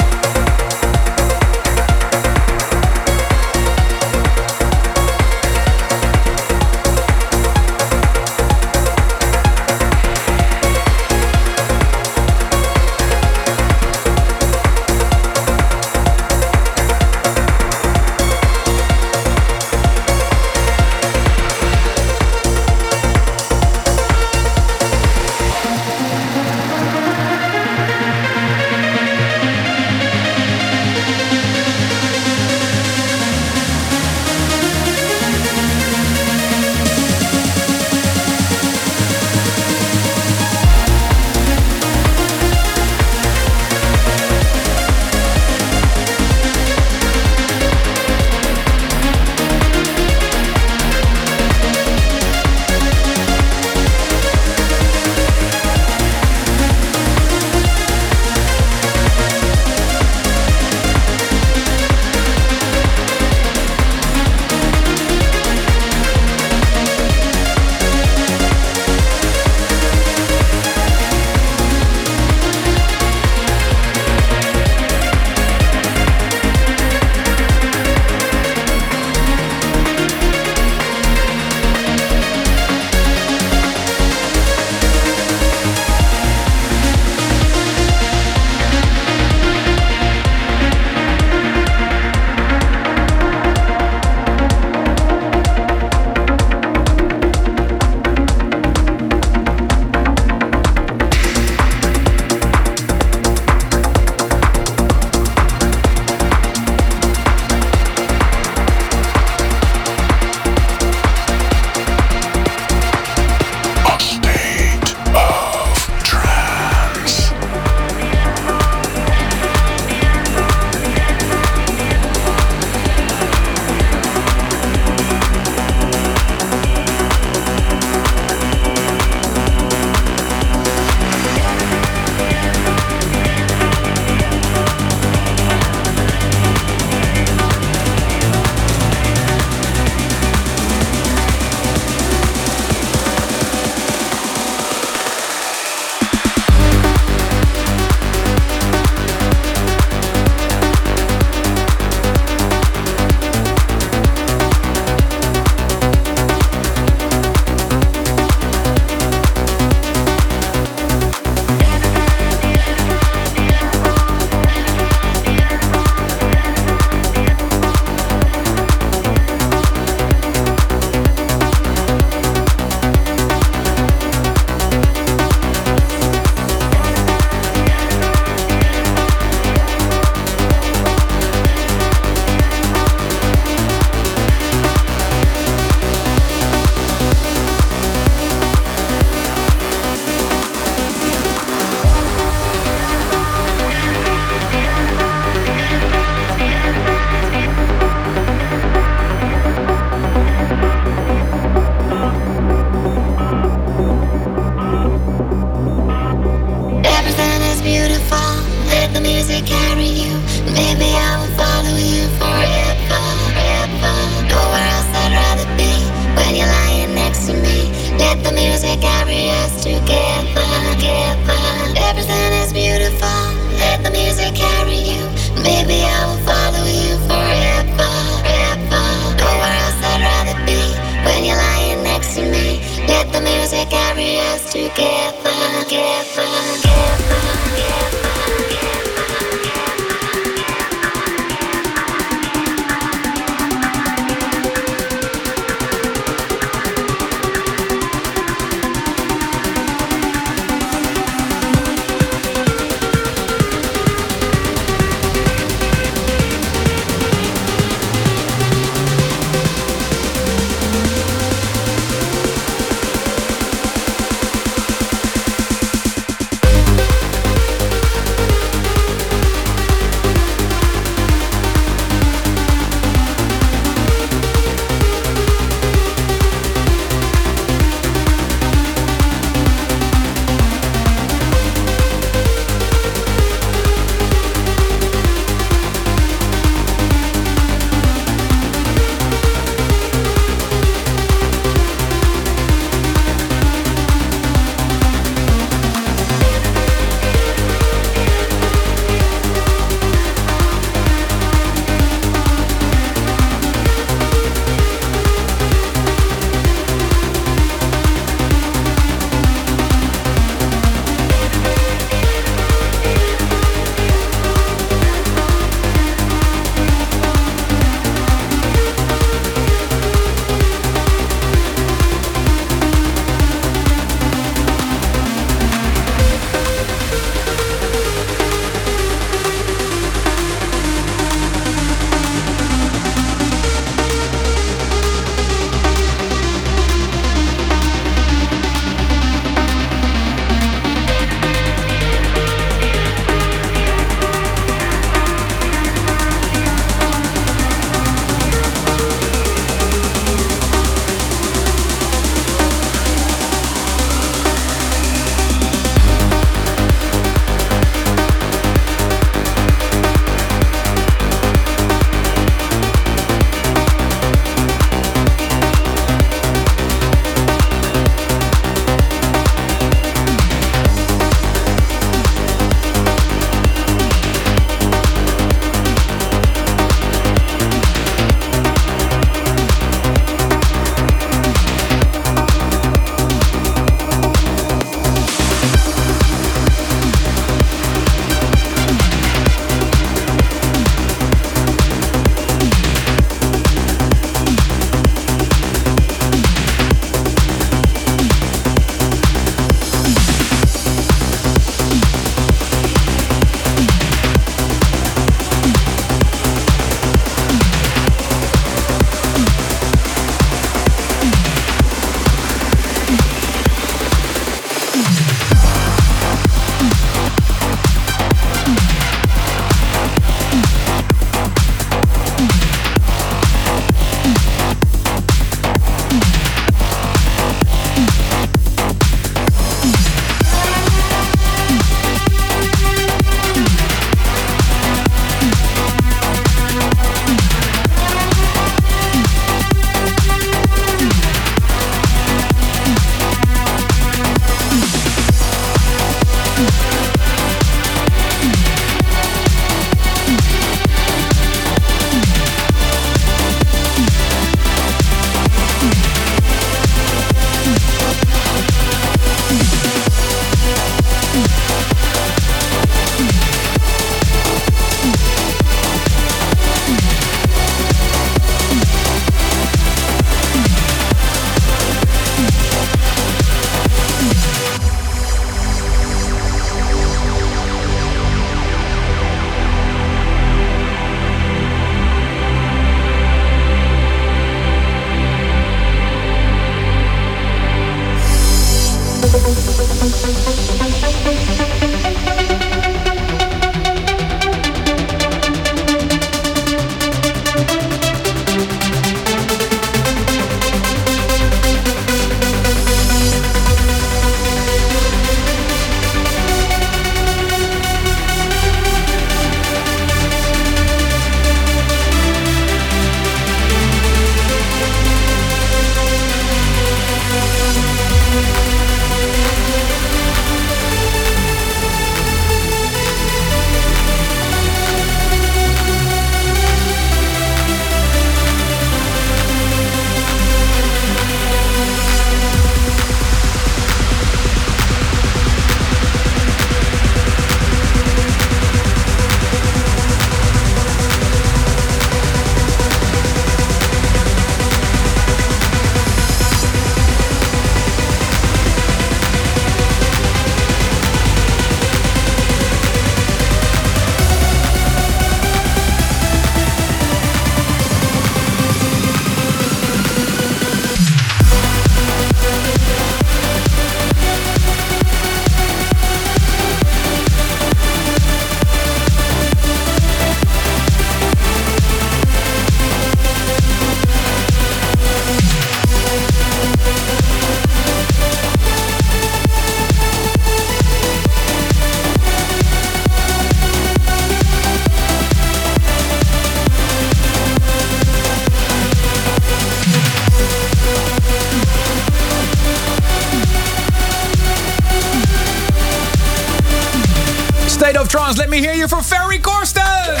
me hear you for Ferry Corsten!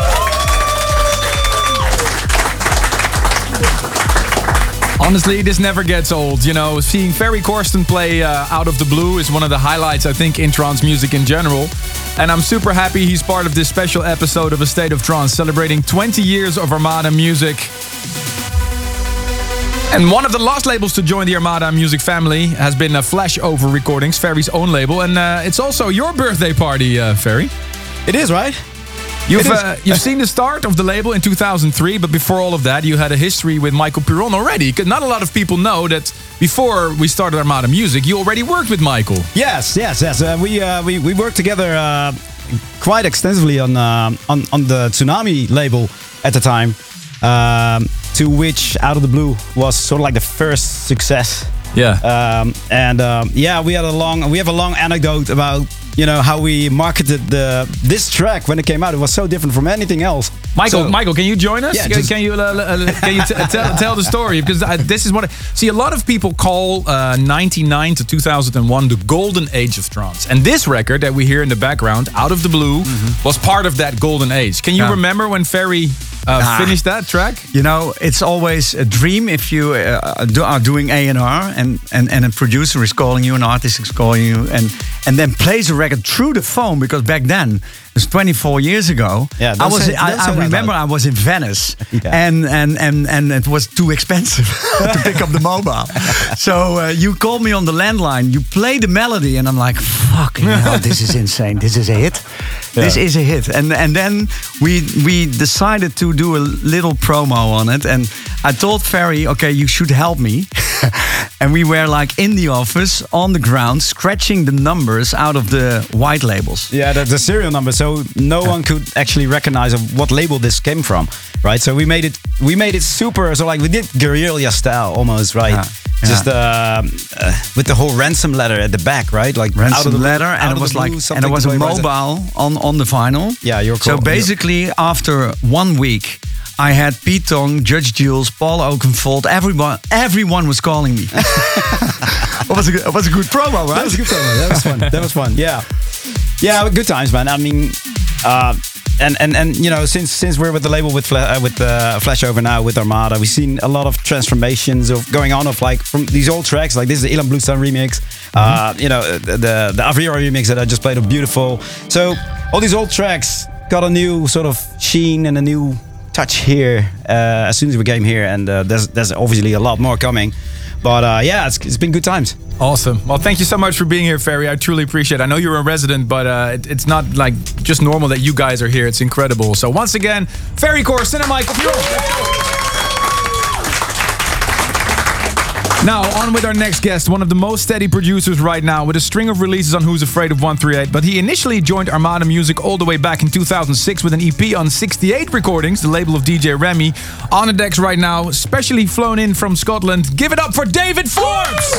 Honestly, this never gets old. You know, seeing Ferry Corsten play uh, Out of the Blue is one of the highlights, I think, in trance music in general. And I'm super happy he's part of this special episode of A State of Trance, celebrating twenty years of Armada music. And one of the last labels to join the Armada music family has been uh, Flashover Recordings, Ferry's own label. And uh, it's also your birthday party, uh, Ferry. It is, right? You've uh, you've seen the start of the label in two thousand three, but before all of that, you had a history with Michael Piron already. 'Cause not a lot of people know that before we started Armada Music, you already worked with Michael. Yes, yes, yes. Uh, we, uh, we we worked together uh, quite extensively on, uh, on on the Tsunami label at the time, um, to which Out of the Blue was sort of like the first success. Yeah. Um, and um, yeah, we had a long we have a long anecdote about, you know, how we marketed the this track when it came out. It was so different from anything else. Michael, So- Michael, can you join us? Yeah, can, just- can you uh, uh, can you t- tell, tell the story? Because uh, this is what I, see. A lot of people call uh, ninety-nine to two thousand one the golden age of trance, and this record that we hear in the background, Out of the Blue, was part of that golden age. Can you Yeah. remember when Ferry uh, Ah. finished that track? You know, it's always a dream if you uh, do, are doing A and R and, and, and a producer is calling you, an artist is calling you, and, and then plays a record through the phone, because back then, it was twenty-four years ago. Yeah, I don't was. say- I, don't say I that remember loud. I was in Venice, Yeah. and, and and and it was too expensive to pick up the mobile. So uh, you called me on the landline. You play the melody, and I'm like, "Fucking hell, this is insane! This is a hit. This Yeah. is a hit." And and then we we decided to do a little promo on it, and I told Ferry, "Okay, you should help me." And we were like in the office on the ground, scratching the numbers out of the white labels. Yeah, the, the serial number, so no one could actually recognize of what label this came from, right? So we made it, we made it super, so like we did guerrilla style almost, right? Yeah. Just uh, uh, with the whole ransom letter at the back, right? Like out of Ransom the letter, out and of it was the blue, like, and something there was to a play right. mobile on on the vinyl. Yeah, you're So cool. basically, after one week, I had Pete Tong, Judge Jules, Paul Oakenfold. Everyone, everyone was calling me. It was a good, it was a good promo, right? That was a good promo. That was fun. That was fun. Yeah, yeah, good times, man. I mean, uh, and and and you know, since since we're with the label with Fla- uh, with uh, Flashover now with Armada, we've seen a lot of transformations of going on of like from these old tracks. Like this is the Ilan Bluestone remix. Uh, you know, the the, the Avira remix that I just played are beautiful. So all these old tracks got a new sort of sheen and a new touch here uh, as soon as we came here, and uh, there's there's obviously a lot more coming. But uh, yeah, it's, it's been good times. Awesome. Well, thank you so much for being here, Ferry. I truly appreciate it. I know you're a resident, but uh, it, it's not like just normal that you guys are here. It's incredible. So once again, Ferry Corsten and Michael Piron. Now, on with our next guest, one of the most steady producers right now, with a string of releases on Who's Afraid of one thirty-eight. But he initially joined Armada Music all the way back in two thousand six with an E P on sixty-eight Recordings, the label of D J Remy. On the decks right now, specially flown in from Scotland. Give it up for David Forbes!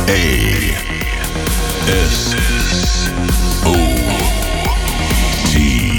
A S O T.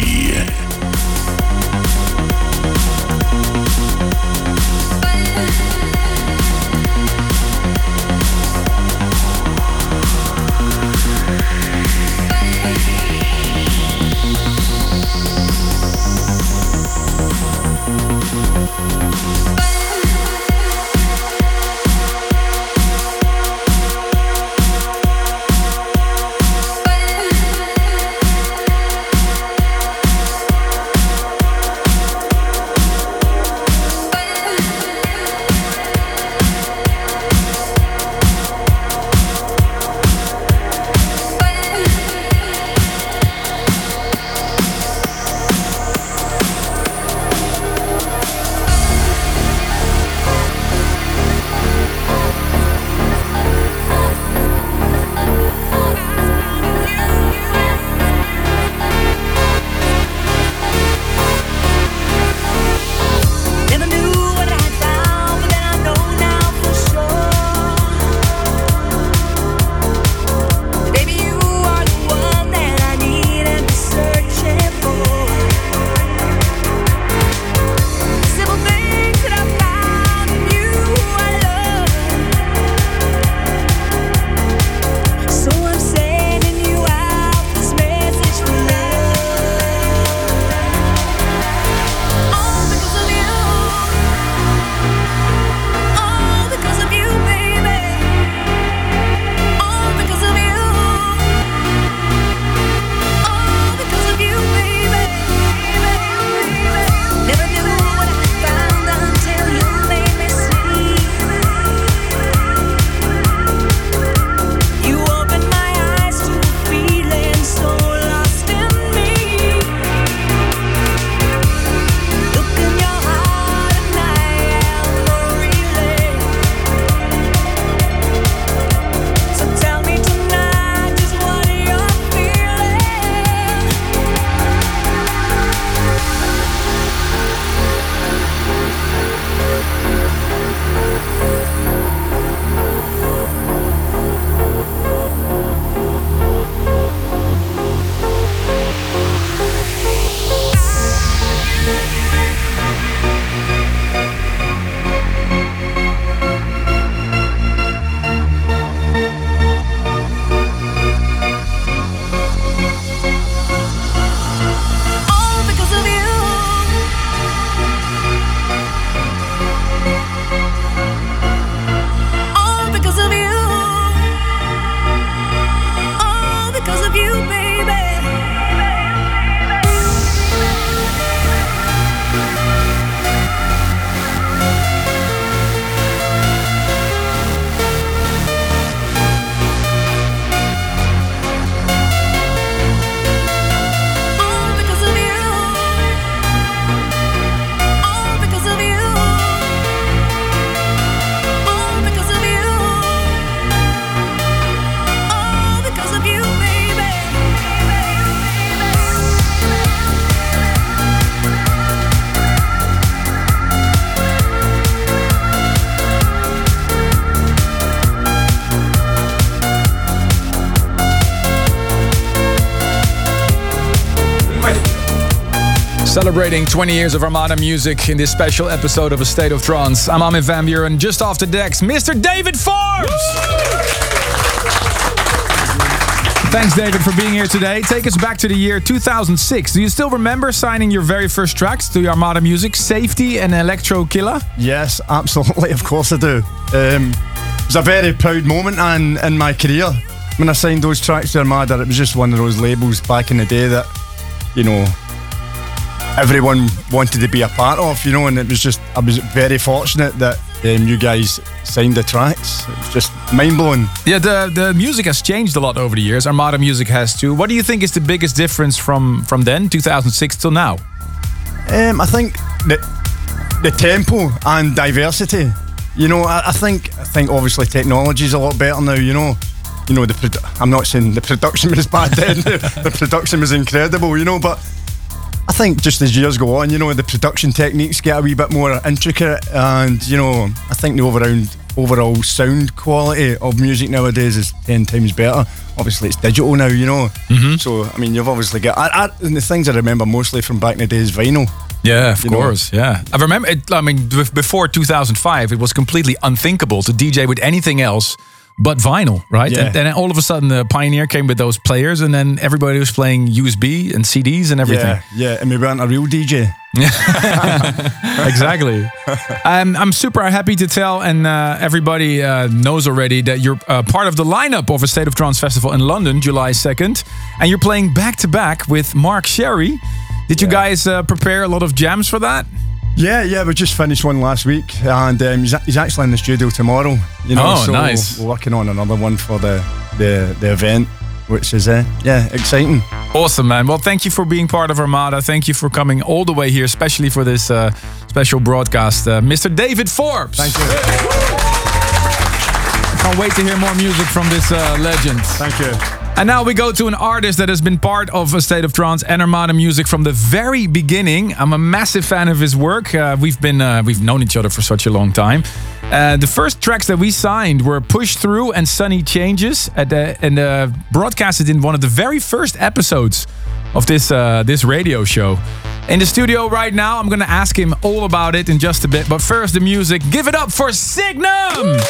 Celebrating twenty years of Armada music in this special episode of A State of Trance. I'm Armin van Buuren. Just off the decks, Mister David Forbes! Thanks, David, for being here today. Take us back to the year two thousand six. Do you still remember signing your very first tracks to Armada Music, Safety and Electro Killer? Yes, absolutely. Of course I do. Um, it was a very proud moment in, in my career when I signed those tracks to Armada. It was just one of those labels back in the day that, you know, everyone wanted to be a part of, you know, and it was just, I was very fortunate that um, you guys signed the tracks. It was just mind-blowing. Yeah, the, the music has changed a lot over the years. Armada music has too. What do you think is the biggest difference from, from then, two thousand six till now? Um, I think the, the tempo and diversity. You know, I, I think I think obviously technology is a lot better now, you know. You know, the produ- I'm not saying the production was bad then. the, the production was incredible, you know, but I think just as years go on, you know, the production techniques get a wee bit more intricate, and, you know, I think the overall, overall sound quality of music nowadays is ten times better. Obviously, it's digital now, you know. Mm-hmm. So, I mean, you've obviously got. I, I, and the things I remember mostly from back in the day is vinyl. Yeah, of You course. Yeah, I remember. It, I mean, b- before two thousand five, it was completely unthinkable to D J with anything else but vinyl, right? Yeah. And then all of a sudden, the Pioneer came with those players, and then everybody was playing U S B and C Ds and everything. Yeah, yeah, and we weren't a real D J. Exactly. um, I'm super happy to tell, and uh, everybody uh, knows already that you're uh, part of the lineup of a State of Trance Festival in London, July second, and you're playing back to back with Mark Sherry. Did you guys uh, prepare a lot of jams for that? Yeah, yeah, we just finished one last week, and um, he's, he's actually in the studio tomorrow. You know, Oh, so nice. We're working on another one for the the, the event, which is uh, yeah, exciting. Awesome, man. Well, thank you for being part of Armada. Thank you for coming all the way here, especially for this uh, special broadcast. Uh, Mister David Forbes. Thank you. Can't wait to hear more music from this uh, legend. Thank you. And now we go to an artist that has been part of A State of Trance and Armada Music from the very beginning. I'm a massive fan of his work. Uh, we've been uh, we've known each other for such a long time. Uh, the first tracks that we signed were Push Through and Sunny Changes, at the, and uh, broadcasted in one of the very first episodes of this uh, this radio show. In the studio right now, I'm gonna ask him all about it in just a bit. But first, the music. Give it up for Signum!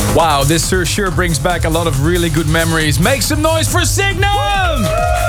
Wow, this sure sure brings back a lot of really good memories. Make some noise for Signum!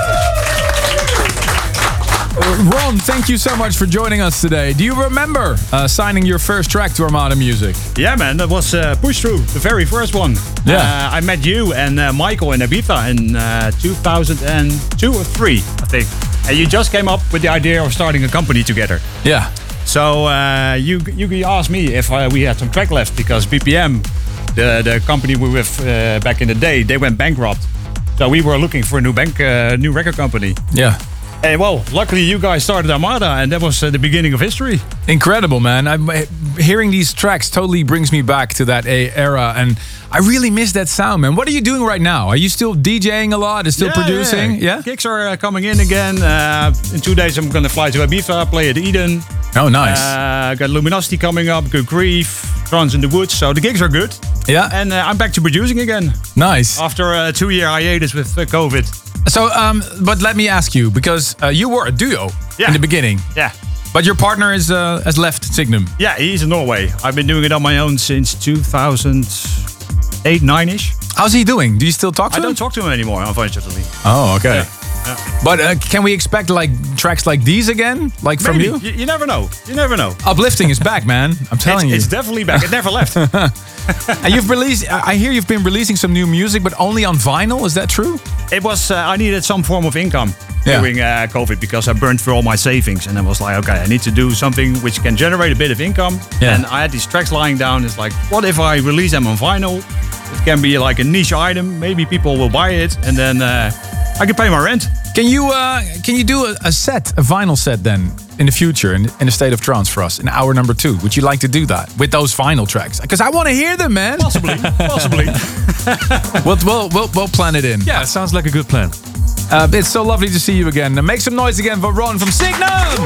Ron, thank you so much for joining us today. Do you remember uh, signing your first track to Armada Music? Yeah, man, that was uh, Push Through, the very first one. Yeah. Uh, I met you and uh, Michael in Ibiza in uh, two thousand two or three, I think. And you just came up with the idea of starting a company together. Yeah. So uh, you you asked me if uh, we had some track left because B P M, the the company we were with uh, back in the day, they went bankrupt. So we were looking for a new bank, uh, new record company. Yeah. And well, luckily you guys started Armada, and that was uh, the beginning of history. Incredible, man. I'm, hearing these tracks totally brings me back to that a- era, and I really miss that sound, man. What are you doing right now? Are you still DJing a lot? Is still Yeah, producing? Yeah, Yeah. gigs are uh, coming in again. Uh, in two days, I'm gonna fly to Ibiza, play at Eden. Oh, nice. Uh, got Luminosity coming up, Good Grief, Trance in the Woods. So the gigs are good. Yeah. And uh, I'm back to producing again. Nice. After a two-year hiatus with uh, COVID. So, um, but let me ask you, because uh, you were a duo Yeah. in the beginning. Yeah. But your partner is uh, has left Signum. Yeah, he's in Norway. I've been doing it on my own since two thousand eight, nine-ish. How's he doing? Do you still talk to I him? don't talk to him anymore, unfortunately. Oh, okay. Yeah. Yeah. But uh, can we expect like tracks like these again? Like from Maybe. you? you? You never know. You never know. Uplifting is back, man. I'm telling it's, you. It's definitely back. It never left. And you've released, I I hear you've been releasing some new music, but only on vinyl. Is that true? It was, uh, I needed some form of income Yeah. during uh, COVID because I burned through all my savings. And I was like, okay, I need to do something which can generate a bit of income. Yeah. And I had these tracks lying down. It's like, what if I release them on vinyl? It can be like a niche item. Maybe people will buy it. And then uh, I can pay my rent. Can you uh, can you do a, a set, a vinyl set then in the future in, in a state of trance for us in hour number two? Would you like to do that with those vinyl tracks? Because I want to hear them, man. Possibly, possibly. we'll, we'll, we'll, we'll plan it in. Yeah, it sounds like a good plan. Uh, it's so lovely to see you again. Uh, make some noise again for Ron from Signum.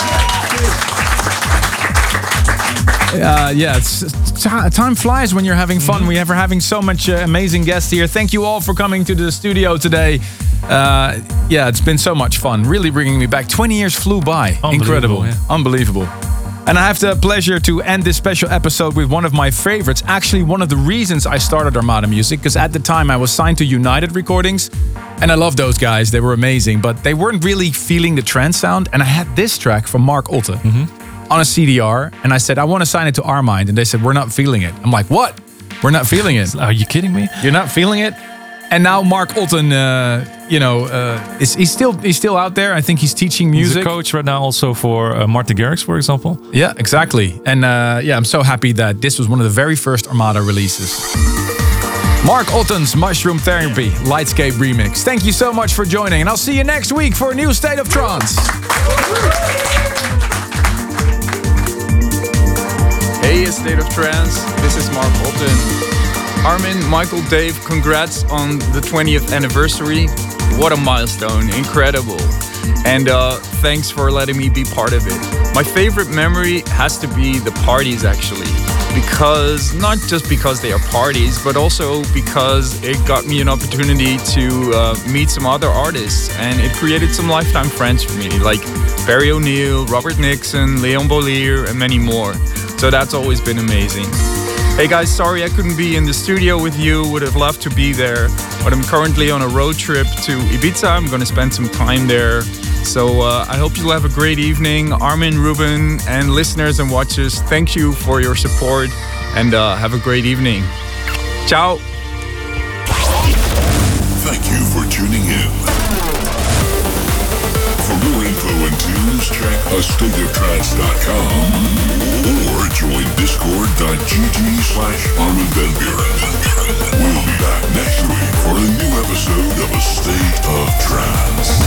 Uh, yeah, it's, t- time flies when you're having fun. We are having so much uh, amazing guests here. Thank you all for coming to the studio today. Uh, yeah, it's been so much fun. Really bringing me back. twenty years flew by. Incredible. Yeah. Unbelievable. And I have the pleasure to end this special episode with one of my favorites. Actually, one of the reasons I started Armada Music, because at the time I was signed to United Recordings, and I love those guys. They were amazing, but they weren't really feeling the trance sound. And I had this track from Mark Otte on a C D R, and I said, I want to sign it to Our Mind. And they said, we're not feeling it. I'm like, what? We're not feeling it. Are you kidding me? You're not feeling it? And now Mark Otten, uh, you know, uh, is he's still he's still out there. I think he's teaching music. He's a coach right now also for uh, Martin Garrix, for example. Yeah, exactly. And uh, yeah, I'm so happy that this was one of the very first Armada releases. Mark Otten's Mushroom Therapy Lightscape remix. Thank you so much for joining, and I'll see you next week for a new State of Trance. Hey, State of Trance. This is Mark Otten. Armin, Michael, Dave, congrats on the twentieth anniversary. What a milestone, incredible. And uh, thanks for letting me be part of it. My favorite memory has to be the parties, actually. Because, not just because they are parties, but also because it got me an opportunity to uh, meet some other artists. And it created some lifetime friends for me, like Barry O'Neill, Robert Nixon, Leon Bolier, and many more. So that's always been amazing. Hey guys, sorry I couldn't be in the studio with you, would have loved to be there, but I'm currently on a road trip to Ibiza. I'm gonna spend some time there. So uh, I hope you'll have a great evening. Armin, Ruben, and listeners and watchers, thank you for your support, and uh, have a great evening. Ciao. Thank you for tuning in. For more info and tunes, check a state of trance dot com or join discord.gg slash Armin Van Buren. We'll be back next week for a new episode of A State of Trance.